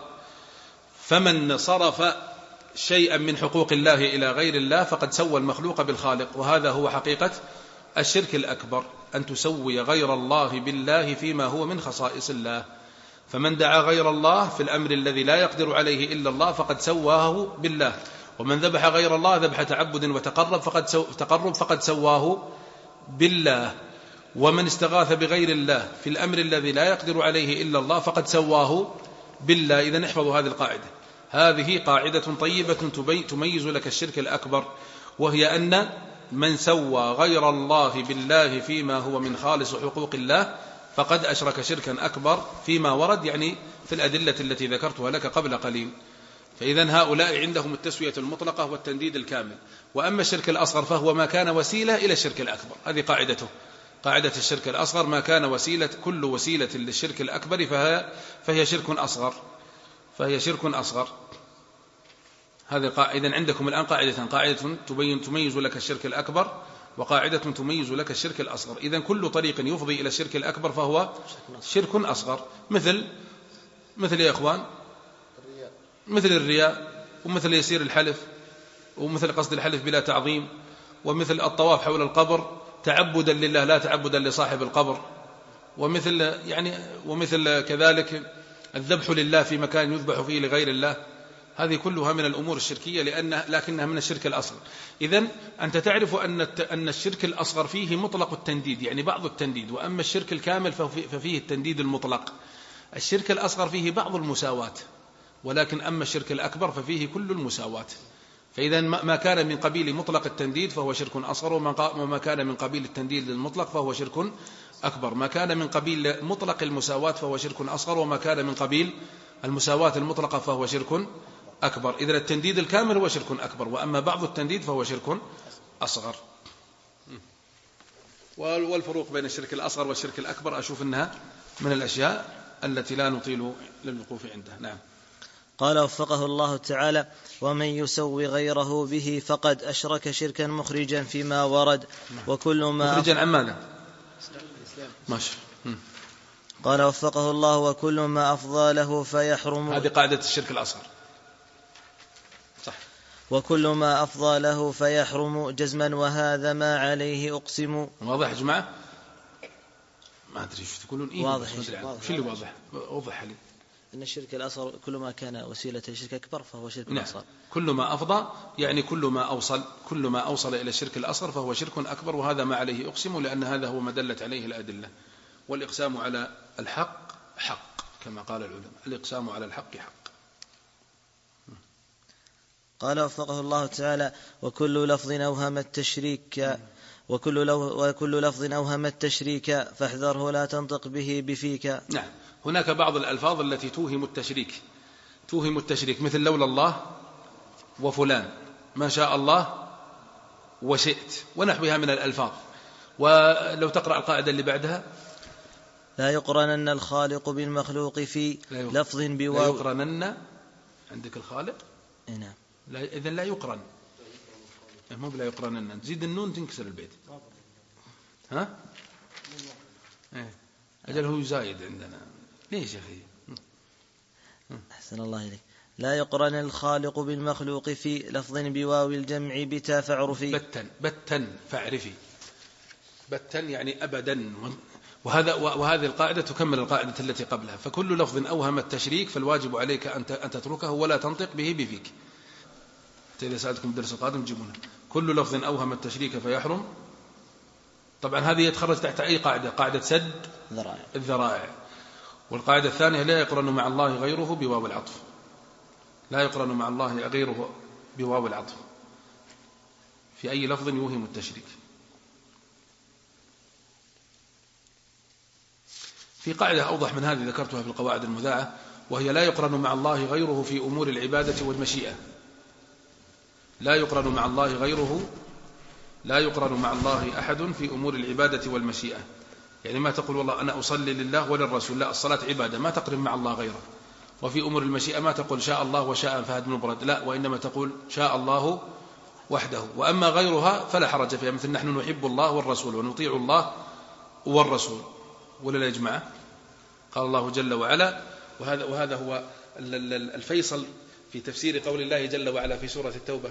فمن صرف شيئا من حقوق الله إلى غير الله فقد سوى المخلوق بالخالق، وهذا هو حقيقة الشرك الأكبر، أن تسوي غير الله بالله فيما هو من خصائص الله. فمن دعا غير الله في الأمر الذي لا يقدر عليه إلا الله فقد سواه بالله، ومن ذبح غير الله ذبح تعبد وتقرب فقد, سو تقرب فقد سواه بالله، ومن استغاث بغير الله في الأمر الذي لا يقدر عليه إلا الله فقد سواه بالله. إذن احفظوا هذه القاعدة، هذه قاعدة طيبة تميز لك الشرك الأكبر، وهي أن من سوى غير الله بالله فيما هو من خالص حقوق الله فقد أشرك شركا أكبر فيما ورد، يعني في الأدلة التي ذكرتها لك قبل قليل. فإذن هؤلاء عندهم التسوية المطلقة والتنديد الكامل. وأما الشرك الأصغر فهو ما كان وسيلة إلى الشرك الأكبر، هذه قاعدته. قاعدة الشرك الأصغر ما كان وسيلة، كل وسيلة للشرك الأكبر فهي, فهي شرك أصغر، فهي شرك أصغر. هذه قاعدة. عندكم الآن قاعدة، قاعدة تبين تميز لك الشرك الأكبر، وقاعدة تميز لك الشرك الأصغر. إذن كل طريق يفضي إلى الشرك الأكبر فهو شرك أصغر. مثل مثل يا إخوان مثل الرياء، ومثل يسير الحلف، ومثل قصد الحلف بلا تعظيم، ومثل الطواف حول القبر تعبدا لله لا تعبدا لصاحب القبر، ومثل يعني ومثل كذلك الذبح لله في مكان يذبح فيه لغير الله. هذه كلها من الأمور الشركية لأن لكنها من الشرك الأصغر. إذن أنت تعرف أن أن الشرك الأصغر فيه مطلق التنديد، يعني بعض التنديد، وأما الشرك الكامل ففيه التنديد المطلق. الشرك الأصغر فيه بعض المساواة، ولكن أما الشرك الأكبر ففيه كل المساواة. فإذا ما كان من قبيل مطلق التنديد فهو شرك أصغر، وما كان من قبيل التنديد المطلق فهو شرك أكبر. ما كان من قبيل مطلق المساواة فهو شرك أصغر، وما كان من قبيل المساواة المطلقة فهو شرك أكبر. إذن التنديد الكامل هو شرك أكبر، وأما بعض التنديد فهو شرك أصغر. والفروق بين الشرك الأصغر والشرك الأكبر أشوف أنها من الأشياء التي لا نطيل للوقوف عندها. نعم. قال وفقه الله تعالى: ومن يسوي غيره به فقد أشرك شركا مخرجا فيما ورد. وكل ما مخرجا عن ماذا؟ ماشي. قال وفقه الله: وكل ما أفضى له فيحرم. هذه قاعدة الشرك الأصغر. صح. وكل ما أفضى له فيحرم جزما، وهذا ما عليه أقسم. واضح يا جماعة؟ ما أدري ايش تقولون. إيه واضح. شو اللي واضح؟ وضح لي. إن الشرك الأصغر كل ما كان وسيلة للشرك أكبر فهو شرك نعم. أصغر. كل ما أفضى يعني كل ما أوصل كل ما أوصل إلى الشرك الأصغر فهو شرك أكبر، وهذا ما عليه أقسم، لأن هذا هو ما دلت عليه الأدلة. والإقسام على الحق حق كما قال العلماء، الإقسام على الحق حق. قال وفقه الله تعالى: وكل لفظ أوهم التشريك وكل, لو وكل لفظ أوهم التشريك فاحذره لا تنطق به بفيك. نعم. هناك بعض الألفاظ التي توهم التشريك توهم التشريك مثل لولا الله وفلان، ما شاء الله وشئت، ونحوها من الألفاظ. ولو تقرأ القاعدة اللي بعدها: لا يقرنن الخالق بالمخلوق في لفظ بواو. لا يقرنن عندك الخالق. نعم. لا إذن لا يقرن، مو بلا يقرنن، تزيد النون تنكسر البيت. ها إيه. أجل هو زايد عندنا. ليش يا أخي؟ أحسن الله إليك. لا يقرن الخالق بالمخلوق في لفظ بواو الجمع بتا فاعرفي. بتن بتن فاعرفي. بتن يعني أبدا. وهذا وهذه القاعدة تكمل القاعدة التي قبلها. فكل لفظ أوهم التشريك فالواجب عليك أن تتركه ولا تنطق به بفيك. إذا سألتكم الدرس القادم تجيبونه. كل لفظ أوهم التشريك فيحرم. طبعا هذه يتخرج تحت أي قاعدة؟ قاعدة سد الذرائع. والقاعدة الثانية: لا يقرن مع الله غيره بواو العطف. لا يقرن مع الله غيره بواو العطف في أي لفظ يوهم التشريك. في قاعدة أوضح من هذه ذكرتها في القواعد المذاعة، وهي: لا يقرن مع الله غيره في أمور العبادة والمشيئة. لا يقرن مع الله غيره لا يقرن مع الله أحد في أمور العبادة والمشيئة. يعني ما تقول والله أنا أصلي لله وللرسول، لا، الصلاة عبادة، ما تقرن مع الله غيره. وفي أمور المشيئة ما تقول شاء الله وشاء فهد بن برد، لا، وإنما تقول شاء الله وحده. وأما غيرها فلا حرج فيها، مثل نحن نحب الله والرسول ونطيع الله والرسول، ولا لا يا جماعة؟ قال الله جل وعلا، وهذا, وهذا هو الفيصل في تفسير قول الله جل وعلا في سورة التوبة: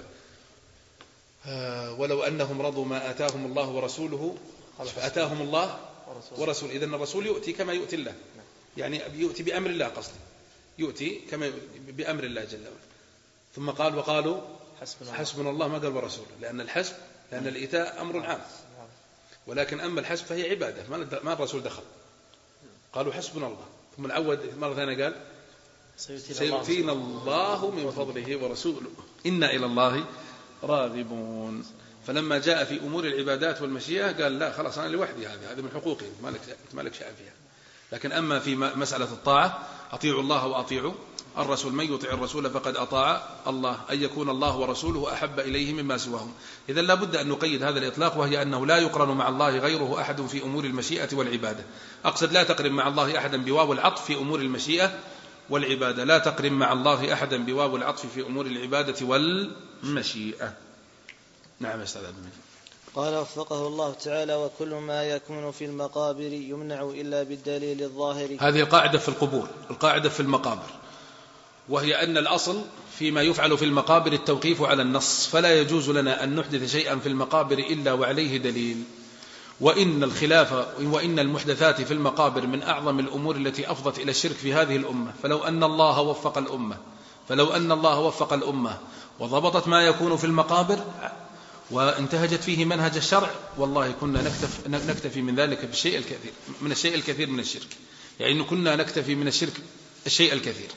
ولو أنهم رضوا ما آتاهم الله ورسوله فآتاهم الله ورسول. إذن الرسول يؤتي كما يؤتي الله، يعني يؤتي بأمر الله، قصدي يؤتي كما بأمر الله جل وعلا. ثم قال: وقالوا حسبنا الله، ما قال ورسوله، لأن الحسب لأن الإيتاء أمر عام، ولكن أما الحسب فهي عبادة، ما الرسول دخل. قالوا حسبنا الله، ثم العود مرة ثانية قال سيؤتينا الله من فضله ورسوله إنا إلى الله راغبون. فلما جاء في أمور العبادات والمشيئة قال لا، خلاص أنا لوحدي، هذه هذه من حقوقي، ما لك شأن فيها. لكن أما في مسألة الطاعة: أطيعوا الله وأطيعوا الرسول، من يطيع الرسول فقد أطاع الله، أن يكون الله ورسوله أحب إليه مما سواهم. إذن لا بد أن نقيد هذا الإطلاق، وهي أنه لا يقرن مع الله غيره أحد في أمور المشيئة والعبادة. أقصد لا تقرن مع الله أحدا بواو العطف في أمور المشيئة والعبادة. لا تقرن مع الله أحدا بواو العطف في أمور العبادة والمشيئة. نعم أستاذ عبد المجيد. قال وفقه الله تعالى: وكل ما يكون في المقابر يمنع إلا بالدليل الظاهر. هذه القاعدة في القبور، القاعدة في المقابر، وهي أن الأصل فيما يفعل في المقابر التوقيف على النص، فلا يجوز لنا أن نحدث شيئا في المقابر إلا وعليه دليل. وإن الخلاف وإن المحدثات في المقابر من أعظم الأمور التي أفضت إلى الشرك في هذه الأمة. فلو أن الله وفق الأمة فلو أن الله وفق الأمة وضبطت ما يكون في المقابر وانتهجت فيه منهج الشرع، والله كنا نكتفي, نكتفي من ذلك بالشيء الكثير من الشيء الكثير من الشرك. يعني كنا نكتفي من الشرك الشيء الكثير.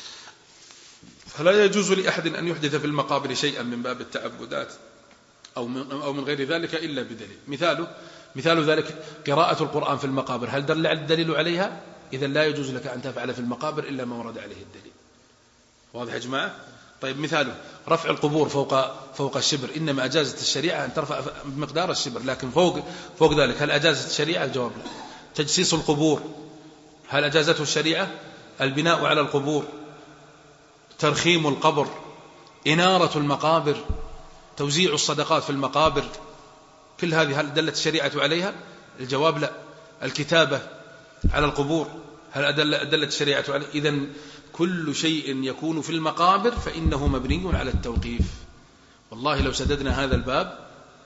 فلا يجوز لأحد أن يحدث في المقابر شيئا من باب التعبدات أو من, أو من غير ذلك إلا بدليل. مثاله مثال ذلك قراءة القرآن في المقابر، هل دل الدليل عليها؟ إذا لا يجوز لك أن تفعل في المقابر إلا ما ورد عليه الدليل. واضح يا جماعة؟ طيب مثاله رفع القبور فوق فوق الشبر، إنما أجازت الشريعة أن ترفع بمقدار الشبر، لكن فوق فوق ذلك هل أجازت الشريعة؟ الجواب لا. تجسيس القبور هل أجازته الشريعة؟ البناء على القبور، ترخيم القبر، إنارة المقابر، توزيع الصدقات في المقابر، كل هذه هل دلت الشريعة عليها؟ الجواب لا. الكتابة على القبور هل أدل أدلت الشريعة عليه؟ إذن كل شيء يكون في المقابر فإنه مبني على التوقيف. والله لو سددنا هذا الباب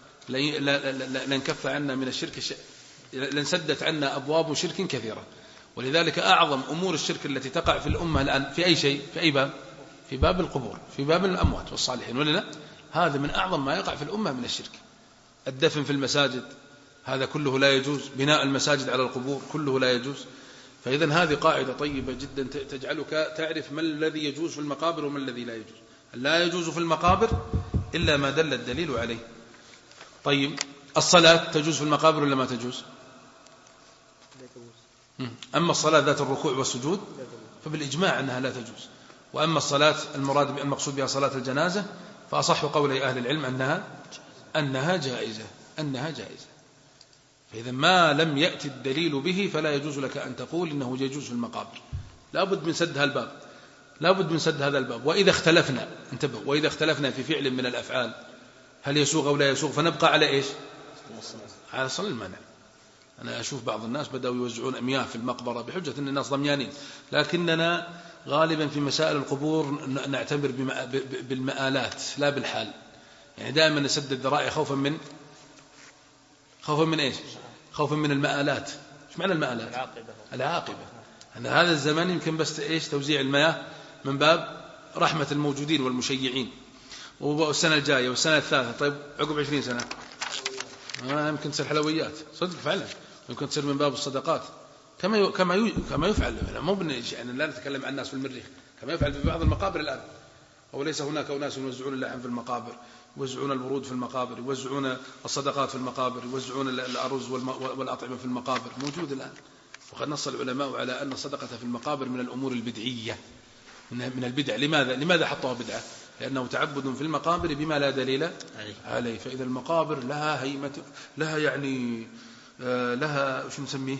لنكف عنا من الشرك، لنسدت عنا أبواب شرك كثيرة. ولذلك أعظم أمور الشرك التي تقع في الأمة الآن في أي شيء، في أي باب؟ في باب القبور، في باب الأموات والصالحين، ولا لا؟ هذا من أعظم ما يقع في الأمة من الشرك. الدفن في المساجد هذا كله لا يجوز، بناء المساجد على القبور كله لا يجوز. فإذن هذه قاعدة طيبة جدا تجعلك تعرف ما الذي يجوز في المقابر وما الذي لا يجوز. لا يجوز في المقابر إلا ما دل الدليل عليه. طيب الصلاة تجوز في المقابر ولا ما تجوز؟ أما الصلاة ذات الركوع والسجود فبالإجماع أنها لا تجوز. وأما الصلاة المراد المقصود بها صلاة الجنازة فأصح قولي أهل العلم أنها أنها جائزة أنها جائزة. فإذا ما لم يأتي الدليل به فلا يجوز لك أن تقول إنه يجوز في المقابر. لا بد من سد هذا الباب، لا بد من سد هذا الباب. وإذا اختلفنا انتبه، وإذا اختلفنا في فعل من الأفعال هل يسوغ أو لا يسوغ فنبقى على إيش؟ على صل المنع. أنا أشوف بعض الناس بدأوا يوزعون مياه في المقبرة بحجة أن الناس ضميانين، لكننا غالبا في مسائل القبور نعتبر بالمآلات لا بالحال. يعني دائما نسد الذرائع خوفا من خوفا من إيش؟ خوفا من المآلات. إيش معنى المآلات؟ العاقبة. العاقبة أن هذا الزمان يمكن بس إيش توزيع المياه من باب رحمة الموجودين والمشيعين، والسنة الجاية والسنة الثالثة طيب عقب عشرين سنة ما يمكن تصير حلويات صدق فعلا، يمكن تصير من باب الصدقات كما كما كما يفعل. مو يعني لا نتكلم عن الناس في المريخ، كما يفعل في بعض المقابر الآن. أو ليس هناك أناس يوزعون اللحم في المقابر، يوزعون الورود في المقابر، يوزعون الصدقات في المقابر، يوزعون الأرز والأطعمة في المقابر، موجود الآن. وقد نص العلماء على أن الصدقة في المقابر من الأمور البدعية، من البدع. لماذا؟ لماذا حطوها بدعة؟ لأنه تعبد في المقابر بما لا دليل عليه. فإذا المقابر لها هيمة، لها يعني لها شو نسميه،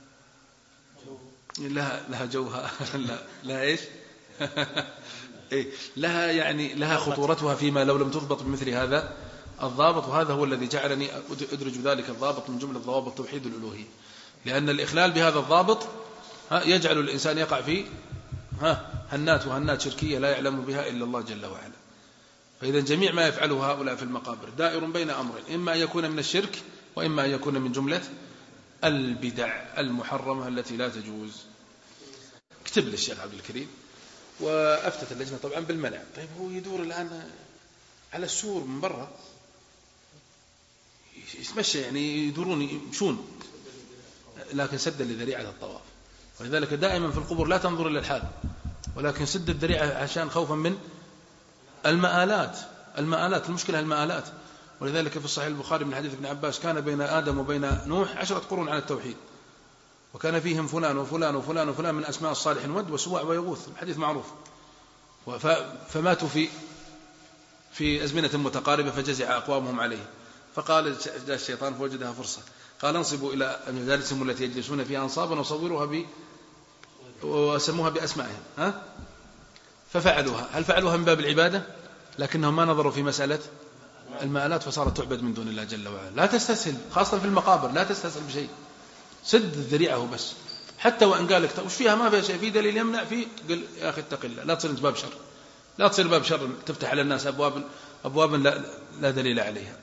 لها لها جوها لا لها إيش إيه لها يعني لها خطورتها فيما لو لم تضبط بمثل هذا الضابط. وهذا هو الذي جعلني أدرج ذلك الضابط من جملة ضوابط توحيد الألوهية، لأن الإخلال بهذا الضابط يجعل الإنسان يقع في ها هنات وهنات شركية لا يعلم بها إلا الله جل وعلا. فإذا جميع ما يفعله هؤلاء في المقابر دائر بين أمرين، إما أن يكون من الشرك وإما أن يكون من جملة البدع المحرمة التي لا تجوز. اكتب لي الشيخ عبد الكريم. وأفتت اللجنة طبعا بالمنع. طيب هو يدور الآن على السور من برا يتمشى، يعني يدورون يمشون، لكن سد لذريعة الطواف. ولذلك دائما في القبور لا تنظر إلى الحال، ولكن سد الذريعة عشان خوفا من المآلات. المآلات المشكلة المآلات. ولذلك في الصحيح البخاري من حديث ابن عباس كان بين آدم وبين نوح عشرة قرون على التوحيد، وكان فيهم فلان وفلان وفلان وفلان من أسماء الصالح ود وسواع ويغوث، الحديث معروف. فماتوا في في أزمنة متقاربة فجزع أقوامهم عليه، فقال جاء الشيطان فوجدها فرصة، قال انصبوا إلى مجالسهم التي يجلسون فيها أنصابا وصوروها ب وسموها بأسمائهم، ها؟ ففعلوها. هل فعلوها من باب العبادة؟ لكنهم ما نظروا في مسألة المآلات فصارت تعبد من دون الله جل وعلا. لا تستسهل، خاصة في المقابر لا تستسهل بشيء، سد ذريعه بس. حتى وإن قال لك وش فيها ما فيها شيء، في دليل يمنع فيه، قل يا أخي اتق الله، لا تصير أنت باب شر، لا تصير باب شر تفتح على الناس أبواب أبواب لا, لا دليل عليها.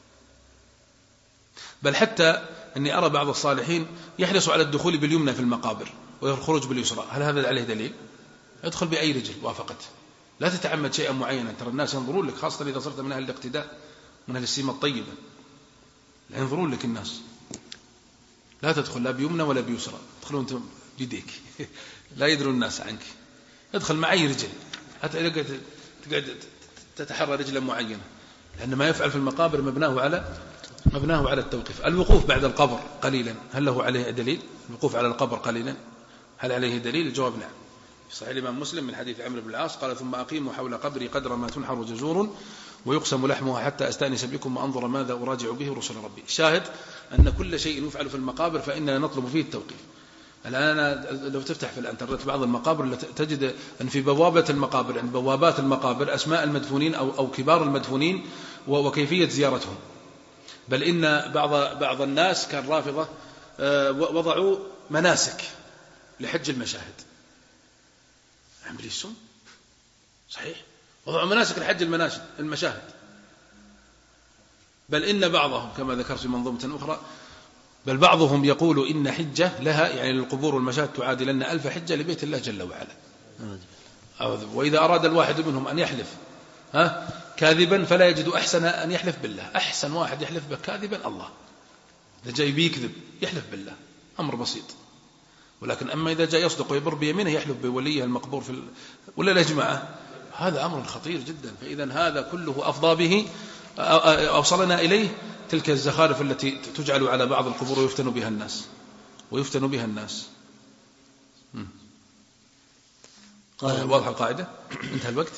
بل حتى أني أرى بعض الصالحين يحرصوا على الدخول باليمنى في المقابر والخروج باليسرى. هل هذا عليه دليل؟ ادخل بأي رجل وافقت، لا تتعمد شيئا معينا. ترى الناس ينظرون لك، خاصة إذا صرت من أهل الاقتداء من أهل السيمة الطيبة، لا ينظرون لك الناس. لا تدخل لا بيمنى ولا بيسرى، ادخلوا أنت بيديك لا يدرون الناس عنك. ادخل مع أي رجل، حتى تقعد تتحرى رجلا معينة، لأن ما يفعل في المقابر مبناه على مبناه على التوقيف. الوقوف بعد القبر قليلا هل له عليه دليل؟ الوقوف على القبر قليلا هل عليه دليل؟ الجواب نعم. في صحيح الإمام مسلم من حديث عمرو بن العاص قال ثم أقيموا حول قبري قدر ما تنحر جزور ويقسم لحمها حتى أستأنس بكم وأنظر ماذا أراجع به رسل ربي. شاهد أن كل شيء يفعل في المقابر فإننا نطلب فيه التوقيف. الآن لو تفتح في الانترنت بعض المقابر تجد أن في بوابة المقابر، عند بوابات المقابر، أسماء المدفونين أو أو كبار المدفونين وكيفية زيارتهم. بل إن بعض بعض الناس كان رافضة وضعوا مناسك لحج المشاهد. عمل السم صحيح، وضع مناسك الحج المناشد المشاهد. بل إن بعضهم كما ذكرت في منظومة أخرى، بل بعضهم يقول إن حجة لها يعني للقبور والمشاهد تعادل أن ألف حجة لبيت الله جل وعلا. وإذا أراد الواحد منهم أن يحلف ها كاذبا فلا يجد أحسن أن يحلف بالله. أحسن واحد يحلف به كاذبا الله. إذا جاي بيكذب يحلف بالله، أمر بسيط. ولكن أما إذا جاء يصدق ويبر بيمينه يحلف بوليه المقبور في ال... ولا لا جماعة، هذا أمر خطير جدا. فإذا هذا كله أفضى به أوصلنا إليه تلك الزخارف التي تجعل على بعض القبور ويفتن بها الناس ويفتن بها الناس. واضح القاعدة؟ انتهى الوقت؟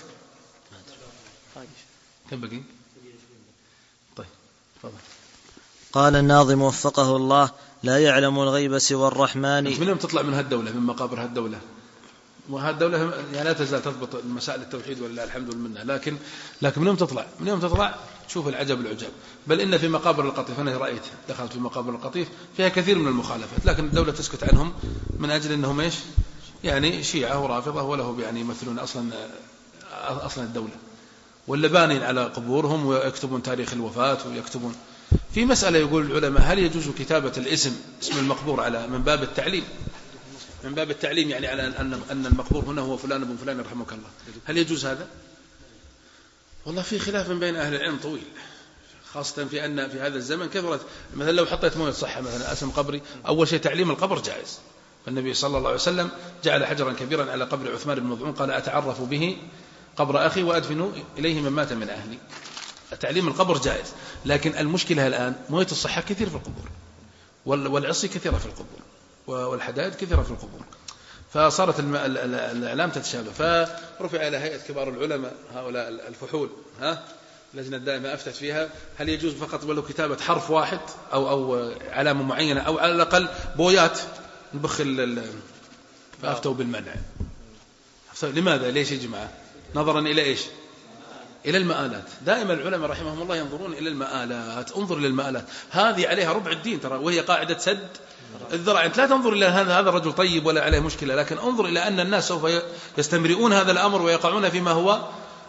كم بقي؟ طيب تفضل. قال الناظم وفقه الله: لا يعلم الغيب سوى الرحمن. من يوم تطلع من هالدولة، من مقابر هالدولة، وهالدولة يعني لا تزال تضبط مسائل التوحيد ولله الحمد والمنة، لكن لكن من يوم تطلع من يوم تطلع تشوف العجب العجاب. بل إن في مقابر القطيف، أنا رأيت دخلت في مقابر القطيف فيها كثير من المخالفات، لكن الدولة تسكت عنهم من أجل أنهم إيش يعني شيعة ورافضة وله يعني يمثلون أصلا أصلا الدولة، ولا بانين على قبورهم ويكتبون تاريخ الوفاة ويكتبون. في مسألة يقول العلماء: هل يجوز كتابة الاسم اسم المقبور على من باب التعليم من باب التعليم يعني على أن أن المقبور هنا هو فلان ابن فلان يرحمك الله، هل يجوز هذا؟ والله في خلاف بين أهل العلم طويل، خاصة في أن في هذا الزمن كثرت. مثلا لو حطيت موية صحة مثلا اسم قبري، أول شيء تعليم القبر جائز. فالنبي صلى الله عليه وسلم جعل حجرا كبيرا على قبر عثمان بن مظعون قال: أتعرف به قبر أخي وأدفن إليه من مات من أهلي. تعليم القبر جائز، لكن المشكلة الآن موية الصحة كثير في القبور، والعصي كثيرة في القبور، والحدائد كثيرة في القبور، فصارت الأعلام تتشابه. فرفع إلى هيئة كبار العلماء هؤلاء الفحول ها اللجنة الدائمة أفتت فيها هل يجوز فقط ولو كتابة حرف واحد أو أو علامة معينة أو على الأقل بويات نبخ. فأفتوا بالمنع. لماذا؟ ليش يا جماعة؟ نظرا إلى إيش؟ إلى المآلات. دائما العلماء رحمهم الله ينظرون إلى المآلات. انظر إلى المآلات، هذه عليها ربع الدين ترى، وهي قاعدة سد الذرع. أنت لا تنظر إلى هذا هذا الرجل طيب ولا عليه مشكلة، لكن انظر إلى أن الناس سوف يستمرئون هذا الأمر ويقعون فيما هو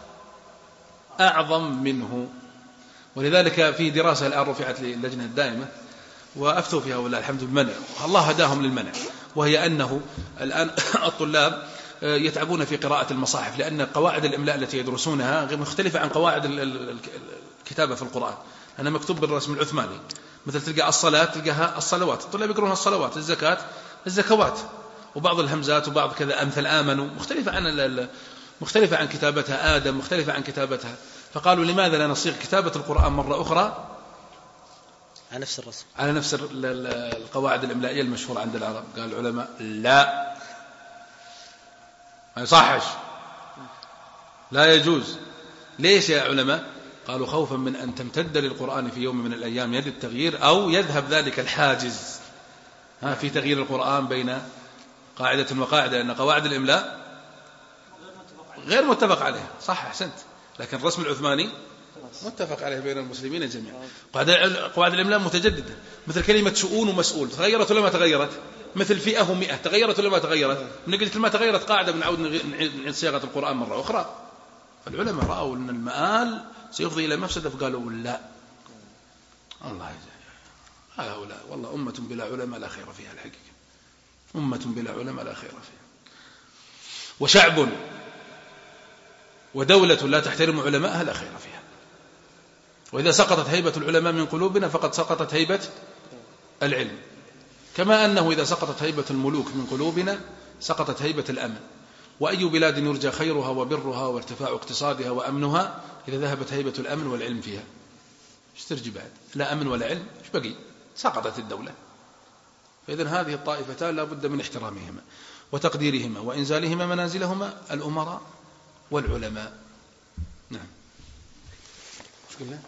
أعظم منه. ولذلك في دراسة الآن رفعت للجنة الدائمة وأفتوا فيها ولا الحمد بالمنع، الله هداهم للمنع، وهي أنه الآن الطلاب يتعبون في قراءة المصاحف، لأن قواعد الإملاء التي يدرسونها غير مختلفة عن قواعد الكتابة في القرآن. أنا مكتوب بالرسم العثماني، مثل تلقى الصلاة تلقاها الصلوات، الطلاب يقرون الصلوات، الزكاة الزكوات، وبعض الهمزات وبعض كذا أمثل آمنوا مختلفة عن مختلفة عن كتابتها آدم، مختلفة عن كتابتها. فقالوا لماذا لا نصيغ كتابة القرآن مرة أخرى على نفس الرسم على نفس القواعد الإملائية المشهورة عند العرب؟ قال العلماء لا، ما يصحش، لا يجوز. ليش يا علماء؟ قالوا خوفا من أن تمتد للقرآن في يوم من الأيام يد التغيير، أو يذهب ذلك الحاجز ها في تغيير القرآن بين قاعدة وقاعدة، لأن قواعد الإملاء غير متفق عليها. صح، أحسنت، لكن الرسم العثماني متفق عليه بين المسلمين جميعا. قواعد الإملاء متجددة، مثل كلمة شؤون ومسؤول تغيرت ولا ما تغيرت؟ مثل فئة ومئة تغيرت ولا ما تغيرت؟ من قلت ما تغيرت قاعدة بنعود نعيد صياغة القرآن مرة أخرى. فالعلماء رأوا أن المآل سيفضي إلى مفسدة فقالوا لا. الله يجزاهم هؤلاء والله أمة بلا علماء لا خير فيها، الحقيقة أمة بلا علماء لا خير فيها. وشعب ودولة لا تحترم علماءها لا خير فيها. وإذا سقطت هيبة العلماء من قلوبنا فقد سقطت هيبة العلم، كما أنه إذا سقطت هيبة الملوك من قلوبنا سقطت هيبة الأمن. وأي بلاد يرجى خيرها وبرها وارتفاع اقتصادها وأمنها إذا ذهبت هيبة الأمن والعلم فيها؟ ايش ترجي بعد؟ لا أمن ولا علم، ايش بقي؟ سقطت الدولة. فإذن هذه الطائفتان لا بد من احترامهما وتقديرهما وإنزالهما منازلهما، الأمراء والعلماء. نعم. ايش قلنا؟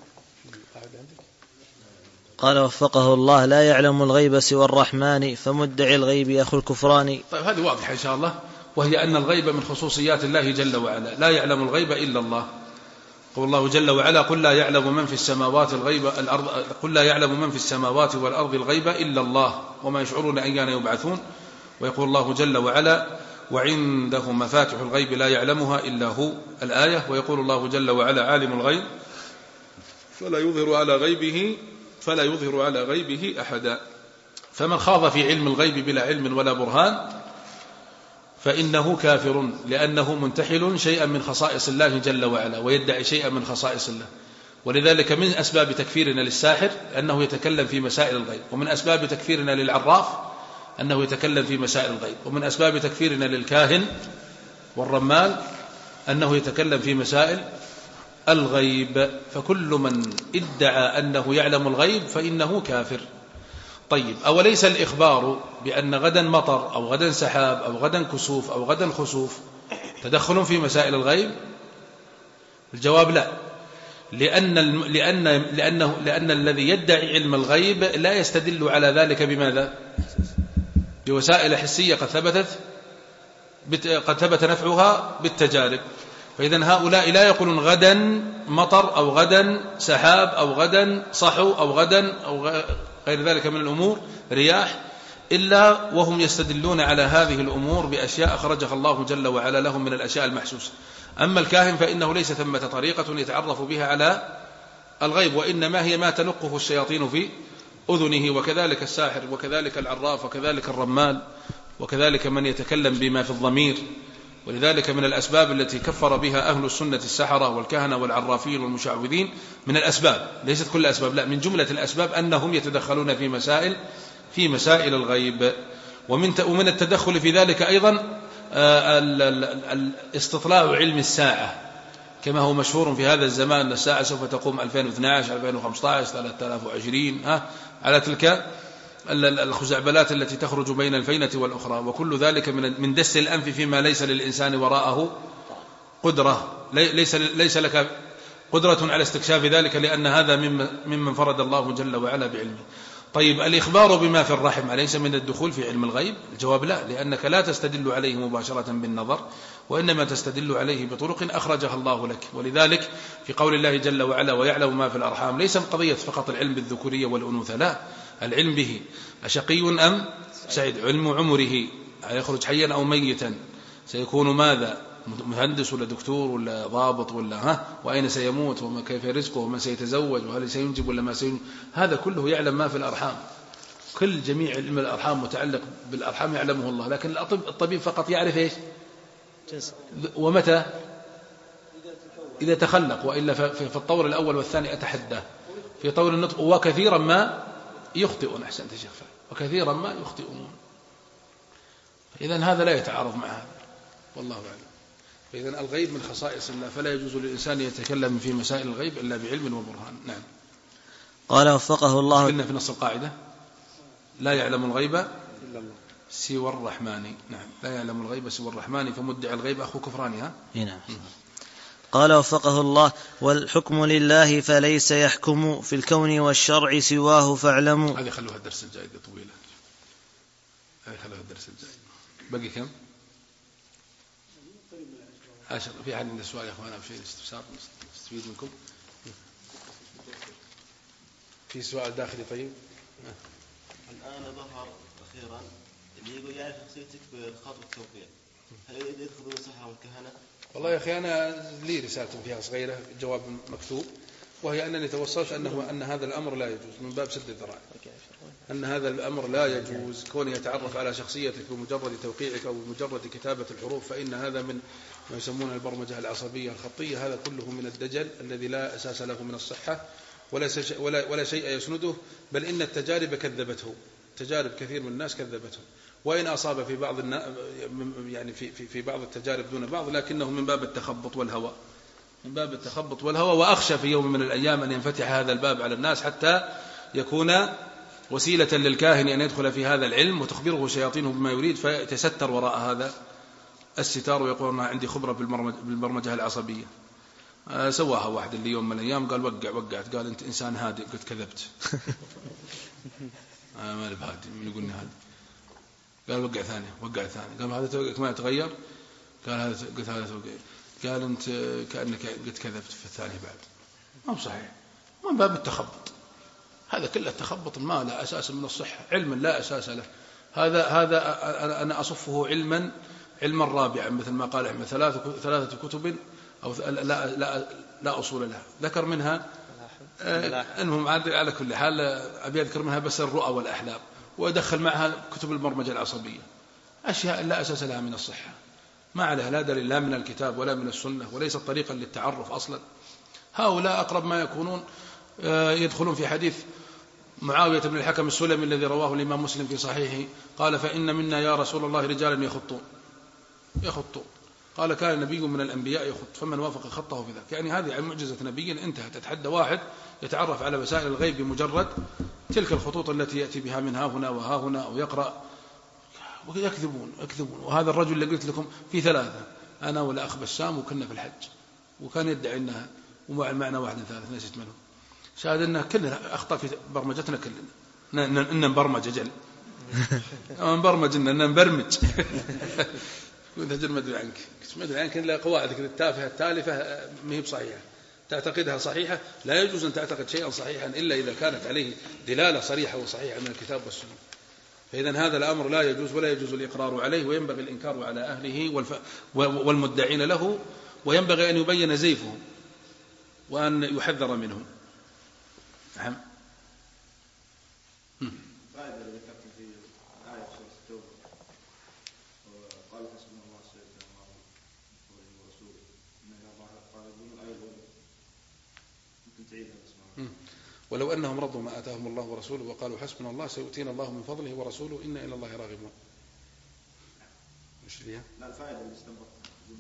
قال وفقه الله: لا يعلم الغيب سوى الرحمن فمدعي الغيب أخو الكفران. طيب هذه واضحة إن شاء الله، وهي أن الغيب من خصوصيات الله جل وعلا، لا يعلم الغيب إلا الله. قول الله جل وعلا: قل لا يعلم من في السماوات الغيب الأرض قل لا يعلم من في السماوات والأرض الغيب إلا الله وما يشعرون أيان يبعثون ويقول الله جل وعلا وعنده مفاتح الغيب لا يعلمها إلا هو الآية. ويقول الله جل وعلا عالم الغيب فلا يظهر على غيبه فلا يظهر على غيبه أحدا. فمن خاض في علم الغيب بلا علم ولا برهان فإنه كافر، لأنه منتحل شيئا من خصائص الله جل وعلا ويدعي شيئا من خصائص الله. ولذلك من أسباب تكفيرنا للساحر أنه يتكلم في مسائل الغيب، ومن أسباب تكفيرنا للعراف أنه يتكلم في مسائل الغيب، ومن أسباب تكفيرنا للكاهن والرمال أنه يتكلم في مسائل الغيب. فكل من ادعى أنه يعلم الغيب فإنه كافر. طيب، أوليس الإخبار بأن غدا مطر أو غدا سحاب أو غدا كسوف أو غدا خسوف تدخل في مسائل الغيب؟ الجواب لا، لأن لأن لأنه لأن الذي يدعي علم الغيب لا يستدل على ذلك بماذا؟ بوسائل حسية قد ثبتت قد ثبت نفعها بالتجارب. فإذا هؤلاء لا يقولون غدا مطر أو غدا سحاب أو غدا صحو أو غدا أو غير ذلك من الأمور رياح إلا وهم يستدلون على هذه الأمور بأشياء أخرجها الله جل وعلا لهم من الأشياء المحسوسة. أما الكاهن فإنه ليس ثمة طريقة يتعرف بها على الغيب، وإنما هي ما تلقه الشياطين في أذنه، وكذلك الساحر وكذلك العراف وكذلك الرمال وكذلك من يتكلم بما في الضمير. ولذلك من الأسباب التي كفر بها أهل السنة السحرة والكهنة والعرافين والمشعوذين، من الأسباب، ليست كل الأسباب، لا، من جملة الأسباب أنهم يتدخلون في مسائل في مسائل الغيب. ومن ومن التدخل في ذلك أيضا استطلاع علم الساعة، كما هو مشهور في هذا الزمان، الساعة سوف تقوم ألفين واثني عشر ألفين وخمسة عشر ثلاثة آلاف وعشرين ها على تلك الخزعبلات التي تخرج بين الفينة والأخرى. وكل ذلك من دس الأنف فيما ليس للإنسان وراءه قدرة، ليس ليس لك قدرة على استكشاف ذلك، لأن هذا ممن فرد الله جل وعلا بعلمه. طيب، الإخبار بما في الرحم أليس من الدخول في علم الغيب؟ الجواب لا، لأنك لا تستدل عليه مباشرة بالنظر، وإنما تستدل عليه بطرق أخرجها الله لك. ولذلك في قول الله جل وعلا ويعلم ما في الأرحام ليس قضية فقط العلم بالذكورية والأنوثة، لا، العلم به أشقي أم سعيد، علم عمره هيخرج حيا أو ميتا، سيكون ماذا، مهندس ولا دكتور ولا ضابط ولا ها، وأين سيموت وما كيف رزقه وما سيتزوج وهل سينجب ولا ما سينجب، هذا كله يعلم ما في الأرحام. كل جميع علم الأرحام متعلق بالأرحام يعلمه الله، لكن الطبيب فقط يعرف إيش ومتى إذا تخلق، وإلا في الطور الأول والثاني أتحدى في طور النطق، وكثيرا ما يخطئون، أحسنت يا شيخ، وكثيرا ما يخطئون. إذن هذا لا يتعارض مع هذا، والله أعلم. فإذن الغيب من خصائص الله، فلا يجوز للإنسان يتكلم في مسائل الغيب إلا بعلم وبرهان. نعم. قال وفقه الله. قلنا في نص القاعدة لا يعلم الغيب سوى الرحمن. نعم، لا يعلم الغيب سوى الرحمن، فمدعي الغيب أخو كفرانها. نعم. قال وفقه الله والحكم لله فليس يحكم في الكون والشرع سواه فاعلموا. هذه خلوها الدرس الجاي، طويلة، هذه خلوها الدرس الجاي. باقي كم؟ عشر. في أحد عنده سؤال يا أخوانا أو شيء استفسار نستفيد منكم؟ في سؤال داخلي؟ طيب. الآن ظهر أخيرا اللي يقول يعرف شخصيتك بخط التوقيع، هل يدخلون السحرة والكهنة؟ والله يا أخي أنا لي رسالة فيها صغيرة، جواب مكتوب، وهي أنني توصلت أنه أن هذا الأمر لا يجوز من باب سد الذرائع، أن هذا الأمر لا يجوز كون يتعرف على شخصيتك بمجرد توقيعك أو بمجرد كتابة الحروف، فإن هذا من ما يسمونه البرمجة العصبية الخطية. هذا كله من الدجل الذي لا أساس له من الصحة ولا ولا ولا شيء يسنده، بل إن التجارب كذبته، تجارب كثير من الناس كذبته، وإن أصاب في بعض النا... يعني في في في بعض التجارب دون بعض، لكنه من باب التخبط والهوى، من باب التخبط والهوى. وأخشى في يوم من الأيام أن ينفتح هذا الباب على الناس حتى يكون وسيلة للكاهن أن يدخل في هذا العلم وتخبره شياطينه بما يريد، فيتستر وراء هذا الستار ويقول أنا عندي خبرة بالبرمجة العصبية. آه سواها واحد اللي يوم من الأيام قال وقع وقعت، قال أنت إنسان هادئ، قلت كذبت. آه ما بهادئ، من يقولني هادئ؟ قال وقع ثانية، وقع ثانية، قال هذا توقعك ما يتغير، قال هذا، قلت هذا توقع، قال أنت كأنك قلت كذبت في الثانية بعد. ما هو صحيح، من باب التخبط، هذا كله تخبط ما لا أساس من الصحة، علم لا أساس له، هذا هذا أنا أصفه علما علما رابعا، مثل ما قال أحمد ثلاثة ثلاثة كتب أو لا لا لا أصول لها، ذكر منها المهم على كل حال أبي أذكر منها بس الرؤى والأحلام، وأدخل معها كتب البرمجة العصبية، أشياء لا أساس لها من الصحة، ما عليها لا دليل لا من الكتاب ولا من السنة، وليست طريقا للتعرف أصلا. هؤلاء أقرب ما يكونون يدخلون في حديث معاوية بن الحكم السلمي الذي رواه الإمام مسلم في صحيحه، قال فإن منا يا رسول الله رجالا يخطون يخطون قال كان نبي من الأنبياء يخط فمن وافق خطه في ذلك. يعني هذه معجزة نبي انتهت. تتحدى واحد يتعرف على مسائل الغيب بمجرد تلك الخطوط التي يأتي بها من ها هنا وها هنا أو يقرأ، ويكذبون يكذبون. وهذا الرجل اللي قلت لكم في ثلاثة، أنا والأخ بسام وكنا في الحج، وكان يدعي أنها ومع المعنى واحد ثالث نسيت منه، شاهد أنها كلنا أخطأ في برمجتنا كلنا، إن نبرمج أجل نبرمج إن نبرمج كنت أجل ما أدري عنك ما أدري عنك إلا قواعدك التافهة التالفة ما هي بصحيحة تعتقدها صحيحة. لا يجوز أن تعتقد شيئا صحيحا إلا إذا كانت عليه دلالة صريحة وصحيحة من الكتاب والسنة. فإذا هذا الأمر لا يجوز ولا يجوز الإقرار عليه، وينبغي الإنكار على أهله والمدعين له، وينبغي أن يبين زيفهم وأن يحذر منهم. نعم. فائدة اللي ذكرت في آية سورة التوبة وقال حسبنا الله سيدنا الله ورسوله إن الله قال يقولون آية الأولى ممكن تعيدها بسمها. ولو أنهم رضوا ما آتاهم الله ورسوله وقالوا حسبنا الله سيؤتينا الله من فضله ورسوله إنا إلى الله راغبون. مش فيها؟ لا الفائدة اللي استنبطها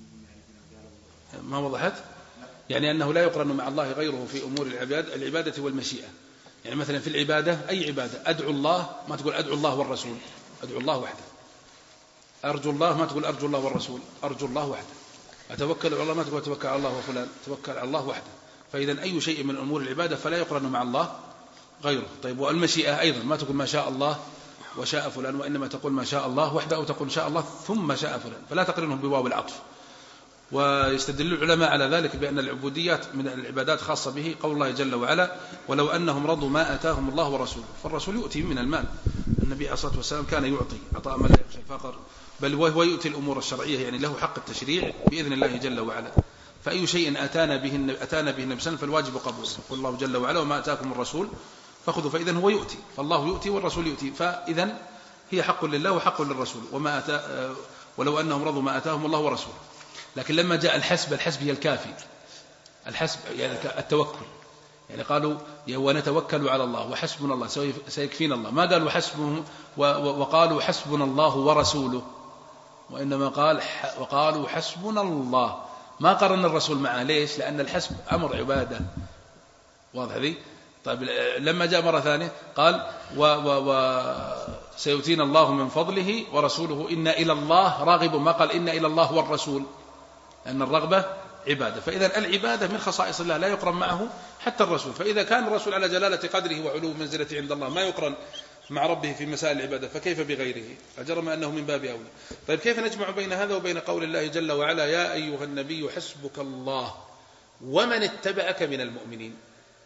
ما وضحت؟ يعني أنه لا يقرن مع الله غيره في أمور العباد العبادة والمشيئة. يعني مثلا في العبادة أي عبادة أدعو الله ما تقول أدعو الله والرسول، أدعو الله وحده. أرجو الله ما تقول أرجو الله والرسول، أرجو الله وحده. أتوكل على الله ما تقول أتوكل على الله وفلان، توكل على الله وحده. فإذا أي شيء من أمور العبادة فلا يقرن مع الله غيره. طيب والمشيئة أيضا ما تقول ما شاء الله وشاء فلان، وإنما تقول ما شاء الله وحده، أو تقول شاء الله ثم شاء فلان، فلا تقرنهم بواو العطف. ويستدل العلماء على ذلك بأن العبوديات من العبادات خاصة به قول الله جل وعلا ولو أنهم رضوا ما آتاهم الله ورسوله. فالرسول يؤتي من المال، النبي عليه الصلاة والسلام كان يعطي عطاء ما لا يخشى الفقر، بل وهو يؤتي الأمور الشرعية، يعني له حق التشريع بإذن الله جل وعلا. فأي شيء أتانا به أتانا به النبي صلى الله عليه وسلم فالواجب قبوله. يقول الله جل وعلا وما آتاكم الرسول فخذوا، فإذا هو يؤتي، فالله يؤتي والرسول يؤتي، فإذا هي حق لله وحق للرسول. وما أتى ولو أنهم رضوا ما آتاهم الله ورسوله. لكن لما جاء الحسب، الحسب هي الكافي، الحسب يعني التوكل، يعني قالوا ونتوكل على الله وحسبنا الله سيكفينا الله، ما قالوا حسبهم وقالوا حسبنا الله ورسوله، وإنما قال وقالوا حسبنا الله، ما قرن الرسول معه. ليش؟ لأن الحسب أمر عبادة، واضح ذي؟ طيب لما جاء مرة ثانية قال وسيؤتينا الله من فضله ورسوله إنا إلى الله راغب، ما قال إنا إلى الله والرسول، أن الرغبة عبادة. فإذا العبادة من خصائص الله لا يقرن معه حتى الرسول. فإذا كان الرسول على جلالة قدره وعلو منزلته عند الله ما يقرن مع ربه في مسائل العبادة، فكيف بغيره؟ أجرم أنه من باب أولى. طيب كيف نجمع بين هذا وبين قول الله جل وعلا يا أيها النبي حسبك الله ومن اتبعك من المؤمنين؟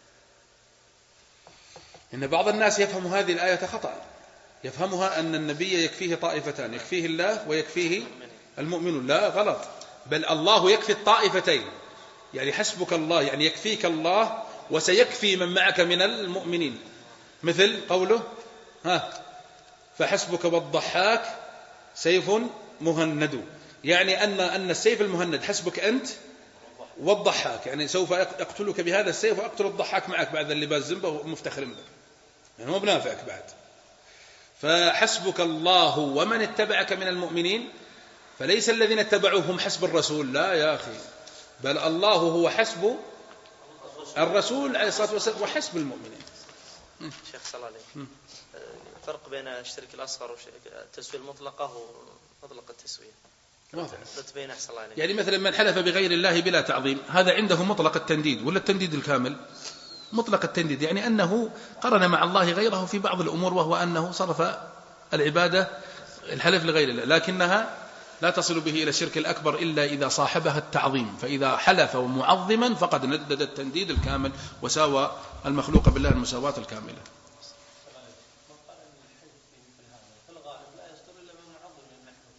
إن بعض الناس يفهم هذه الآية خطأ، يفهمها أن النبي يكفيه طائفتان، يكفيه الله ويكفيه المؤمنون. لا، غلط، بل الله يكفي الطائفتين. يعني حسبك الله يعني يكفيك الله وسيكفي من معك من المؤمنين، مثل قوله ها فحسبك والضحاك سيف مهند، يعني أن أن السيف المهند حسبك أنت والضحاك، يعني سوف أقتلك بهذا السيف وأقتل الضحاك معك بعد اللباس زنبه ومفتخر بك، يعني هو بنافعك بعد. فحسبك الله ومن اتبعك من المؤمنين، فليس الذين اتبعوهم حسب الرسول، لا يا أخي، بل الله هو حسب الرسول عليه الصلاة والسلام وحسب المؤمنين. شيخ صلى الله عليه فرق بين الشرك الأصغر والتسوية المطلقة ومطلق التسوية، تبين أحسن الله عليك. يعني مثلا من حلف بغير الله بلا تعظيم، هذا عنده مطلق التنديد ولا التنديد الكامل؟ مطلق التنديد، يعني أنه قرن مع الله غيره في بعض الأمور، وهو أنه صرف العبادة الحلف لغير الله، لكنها لا تصل به إلى الشرك الأكبر إلا إذا صاحبها التعظيم. فإذا حلف معظما فقد ندد التنديد الكامل وساوى المخلوق بالله المساواة الكاملة.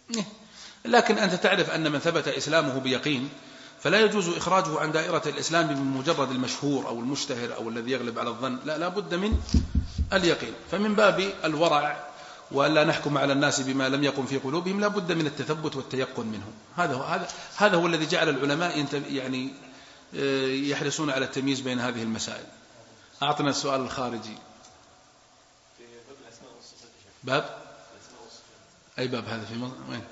لكن أنت تعرف أن من ثبت إسلامه بيقين فلا يجوز إخراجه عن دائرة الإسلام بمجرد المشهور أو المشتهر أو الذي يغلب على الظن، لا لا بد من اليقين. فمن باب الورع وألا نحكم على الناس بما لم يقم في قلوبهم لا بد من التثبت والتيقن منهم. هذا هو هذا هذا هو الذي جعل العلماء يعني يحرصون على التمييز بين هذه المسائل. أعطنا السؤال الخارجي. باب أي باب هذا في وين؟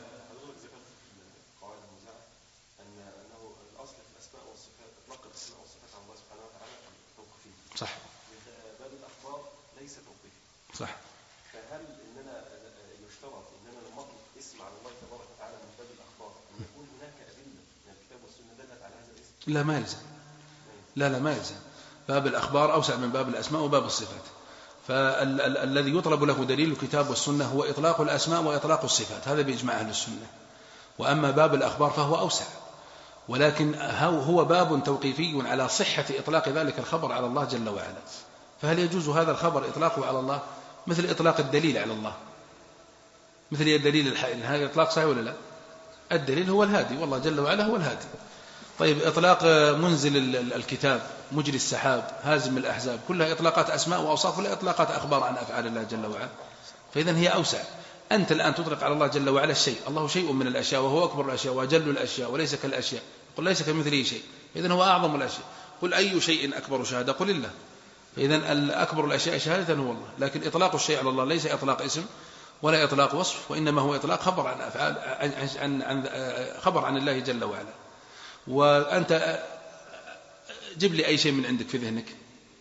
صح. باب الأخبار ليس توقيفي. صح. فهل إننا يشترط إننا لما نطلق اسم على الله تبارك وتعالى من باب الأخبار أن يكون هناك أدلة من الكتاب والسنة دلت على هذا الاسم؟ لا ما يلزم. لا لا ما يلزم. باب الأخبار أوسع من باب الأسماء وباب الصفات. فالذي يطلب له دليل الكتاب والسنة هو إطلاق الأسماء وإطلاق الصفات، هذا بإجماع أهل السنة. وأما باب الأخبار فهو أوسع، ولكن هو باب توقيفي على صحة إطلاق ذلك الخبر على الله جل وعلا. فهل يجوز هذا الخبر إطلاقه على الله مثل إطلاق الدليل على الله، مثل الدليل الحائل؟ هذا إطلاق صحيح ولا لا؟ الدليل هو الهادي، والله جل وعلا هو الهادي. طيب إطلاق منزل الكتاب، مجري السحاب، هازم الأحزاب، كلها إطلاقات أسماء وأوصاف ولا إطلاقات أخبار عن أفعال الله جل وعلا. فإذن هي أوسع. أنت الآن تطلق على الله جل وعلا الشيء، الله شيء من الأشياء وهو أكبر الأشياء وأجل الأشياء وليس كالأشياء، قل ليس كمثله شيء، إذن هو أعظم الأشياء. قل أي شيء أكبر شهادة؟ قل الله. فإذن الأكبر الأشياء شهادة هو الله. لكن إطلاق الشيء على الله ليس إطلاق اسم ولا إطلاق وصف، وإنما هو إطلاق خبر عن أفعال عن عن خبر عن الله جل وعلا. وأنت جيب لي أي شيء من عندك في ذهنك.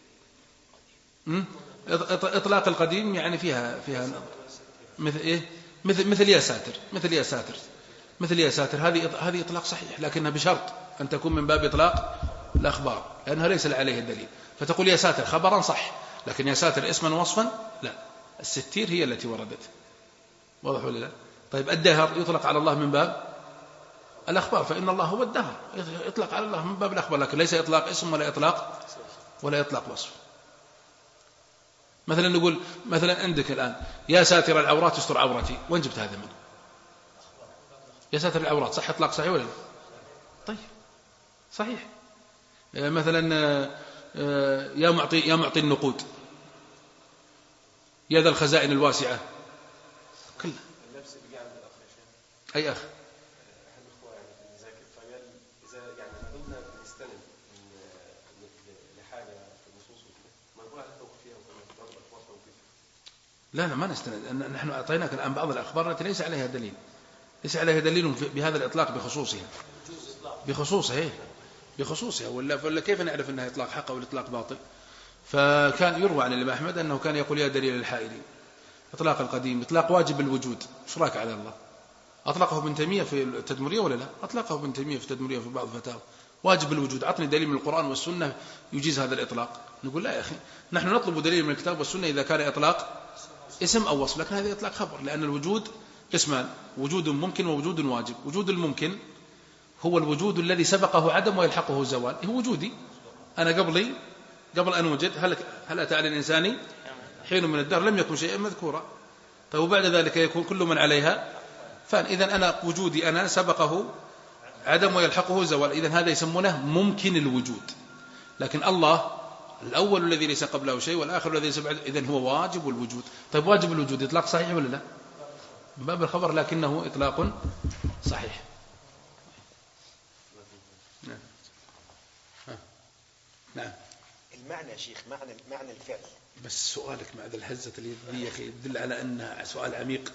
إطلاق القديم يعني فيها فيها مثل إيه؟ مثل مثل يا ساتر، مثل يا ساتر، مثل يا ساتر، هذه هذه إطلاق صحيح، لكنها بشرط أن تكون من باب إطلاق الأخبار، لأنها ليس عليه الدليل. فتقول يا ساتر خبرا صح، لكن يا ساتر اسما وصفا لا. الستير هي التي وردت، واضح ولا لا؟ طيب الدهر يطلق على الله من باب الأخبار، فإن الله هو الدهر، يطلق على الله من باب الأخبار، لكن ليس إطلاق اسم ولا إطلاق ولا إطلاق وصف. مثلا نقول مثلا عندك الآن يا ساتر العورات استر عورتي، وين جبت هذا منه؟ يا ساتر العورات صح إطلاق صحيح ولا لا؟ طيب صحيح. مثلا يا معطي يا معطي النقود، يا ذا الخزائن الواسعة، كلها. أي أخ لا لا ما نستند. نحن أعطيناك الآن بعض الأخبار التي ليس عليها دليل، ليس عليها دليل بهذا الإطلاق بخصوصها بخصوصها بخصوصها ولا ولا كيف نعرف أنها إطلاق حق أو الإطلاق باطل؟ فكان يروى عن الإمام أحمد أنه كان يقول يا دليل الحائلين، إطلاق القديم، إطلاق واجب الوجود، إيش رايك على الله؟ أطلقه ابن تيمية في التدمرية ولا لا؟ أطلقه ابن تيمية في التدمرية في بعض الفتاوى، واجب الوجود، أعطني دليل من القرآن والسنة يجيز هذا الإطلاق. نقول لا يا أخي، نحن نطلب دليل من الكتاب والسنة إذا كان إطلاق اسم أو وصف، لكن هذا إطلاق خبر، لأن الوجود قسمان، وجود ممكن ووجود واجب. وجود الممكن هو الوجود الذي سبقه عدم ويلحقه الزوال، هو وجودي أنا قبلي قبل أن وجد، هل هل أتى على الإنسان حين من الدهر لم يكن شيئا مذكورا. طيب وبعد ذلك يكون كل من عليها فان، إذن أنا وجودي أنا سبقه عدم ويلحقه الزوال، إذن هذا يسمونه ممكن الوجود. لكن الله الأول الذي ليس قبله شيء والآخر الذي ليس بعده، إذن هو واجب الوجود. طيب واجب الوجود إطلاق صحيح ولا لا؟ من باب الخبر، لكنه إطلاق صحيح. نعم. نعم. المعنى يا شيخ، معنى معنى الفعل. بس سؤالك مع ذا الهزة اللي يا أخي يدل على أنه سؤال عميق.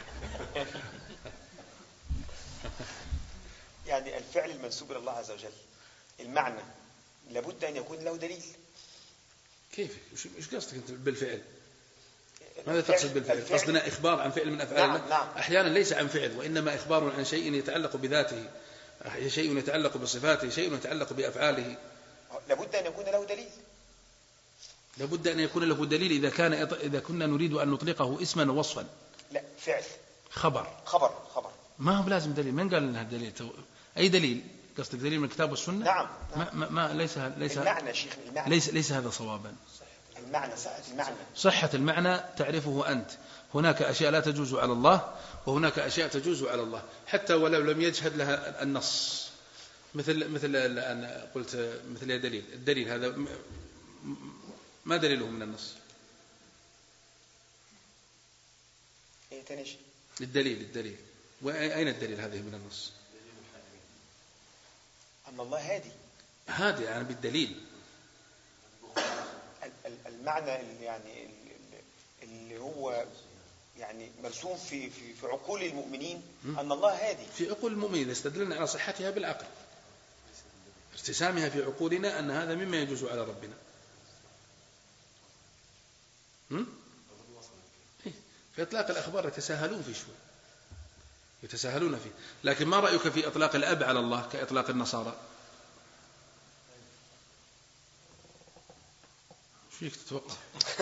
يعني الفعل المنسوب إلى الله عز وجل، المعنى لابد أن يكون له دليل. كيف؟ إيش قصدك أنت بالفعل؟ ماذا تقصد بالفعل؟ قصدنا إخبار عن فعل من أفعال الله. نعم نعم. أحيانا ليس عن فعل، وإنما إخبار عن شيء يتعلق بذاته، شيء يتعلق بصفاته، شيء يتعلق بأفعاله. لابد أن يكون له دليل. لابد أن يكون له دليل إذا كان إذا كنا نريد أن نطلقه اسما ووصفا. لا، فعل، خبر خبر خبر ما هو بلازم دليل. من قال لنا دليل؟ أي دليل؟ قصدك دليل من الكتاب والسنة؟ نعم, نعم. ما, ما ليس ليس المعنى شيخ، المعنى ليس ليس هذا صوابا. المعنى صحة المعنى صحة المعنى تعرفه أنت، هناك أشياء لا تجوز على الله وهناك أشياء تجوز على الله حتى ولو لم يجهد لها النص، مثل مثل أنا قلت مثل دليل الدليل هذا ما دليله من النص؟ الدليل الدليل وأين الدليل هذه من النص؟ أن الله هادي هادي يعني بالدليل. المعنى اللي يعني اللي هو يعني مرسوم في في في عقول المؤمنين أن الله هادي. في عقول المؤمنين استدلنا على صحتها بالعقل، ارتسامها في عقولنا أن هذا مما يجوز على ربنا. في إطلاق الأخبار يتساهلون في شوي، يتساهلون فيه. لكن ما رأيك في إطلاق الأب على الله كإطلاق النصارى؟ شو فيك تتوقع؟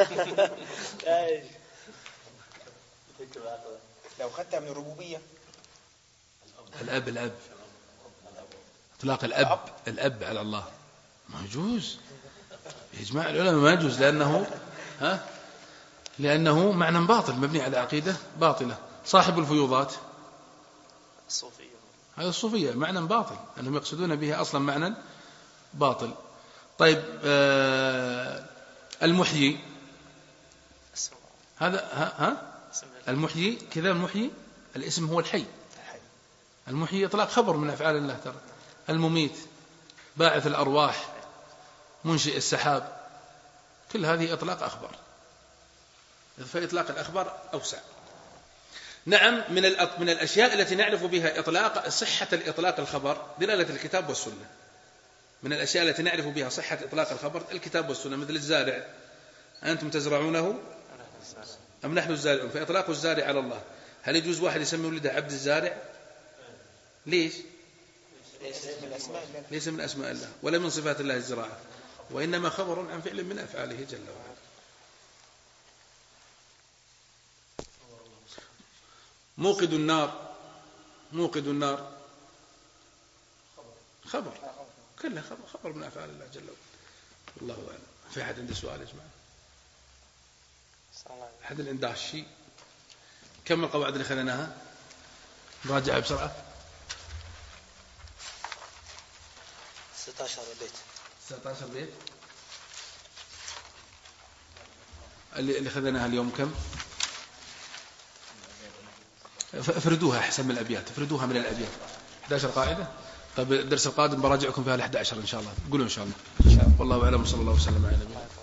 لو خدتها من الربوبية الأب الأب إطلاق الأب الأب على الله ما يجوز بإجماع العلماء، ما يجوز لأنه ها لأنه معنى باطل مبني على عقيدة باطلة. صاحب الفيوضات الصوفية، هذا الصوفية معنى باطل أنهم يقصدون به أصلا معنى باطل. طيب آه المحيي هذا ها, ها المحيي كذا، المحيي الاسم هو الحي، المحيي إطلاق خبر من أفعال الله ترى. المميت، باعث الأرواح، منشئ السحاب، كل هذه إطلاق أخبار، فإطلاق الأخبار أوسع. نعم من من الأشياء التي نعرف بها إطلاق صحة الإطلاق الخبر دلالة الكتاب والسنة. من الأشياء التي نعرف بها صحة إطلاق الخبر الكتاب والسنة، مثل الزارع أنتم تزرعونه أم نحن الزارعون، فإطلاق الزارع على الله. هل يجوز واحد يسمي ولده عبد الزارع؟ ليش؟ ليس من أسماء الله ولا من صفات الله الزراعة، وإنما خبر عن فعل من أفعاله جل وعلا. موقد النار، موقد النار خبر، كلها خبر, خبر من أفعال الله جل وعلا. الله أعلم. في أحد عنده سؤال يا جماعة؟ أحد عنده شيء؟ كم القواعد اللي خليناها؟ راجع بسرعة. ستة عشر بيت ستة عشر بيت اللي اللي خذناها اليوم كم؟ افردوها أحسن من الأبيات، افردوها من الأبيات. إحدى عشرة قاعدة. طيب الدرس القادم براجعكم فيها ال إحدى عشر إن شاء الله، قولوا إن شاء الله. والله أعلم، صلى الله وسلم على نبينا.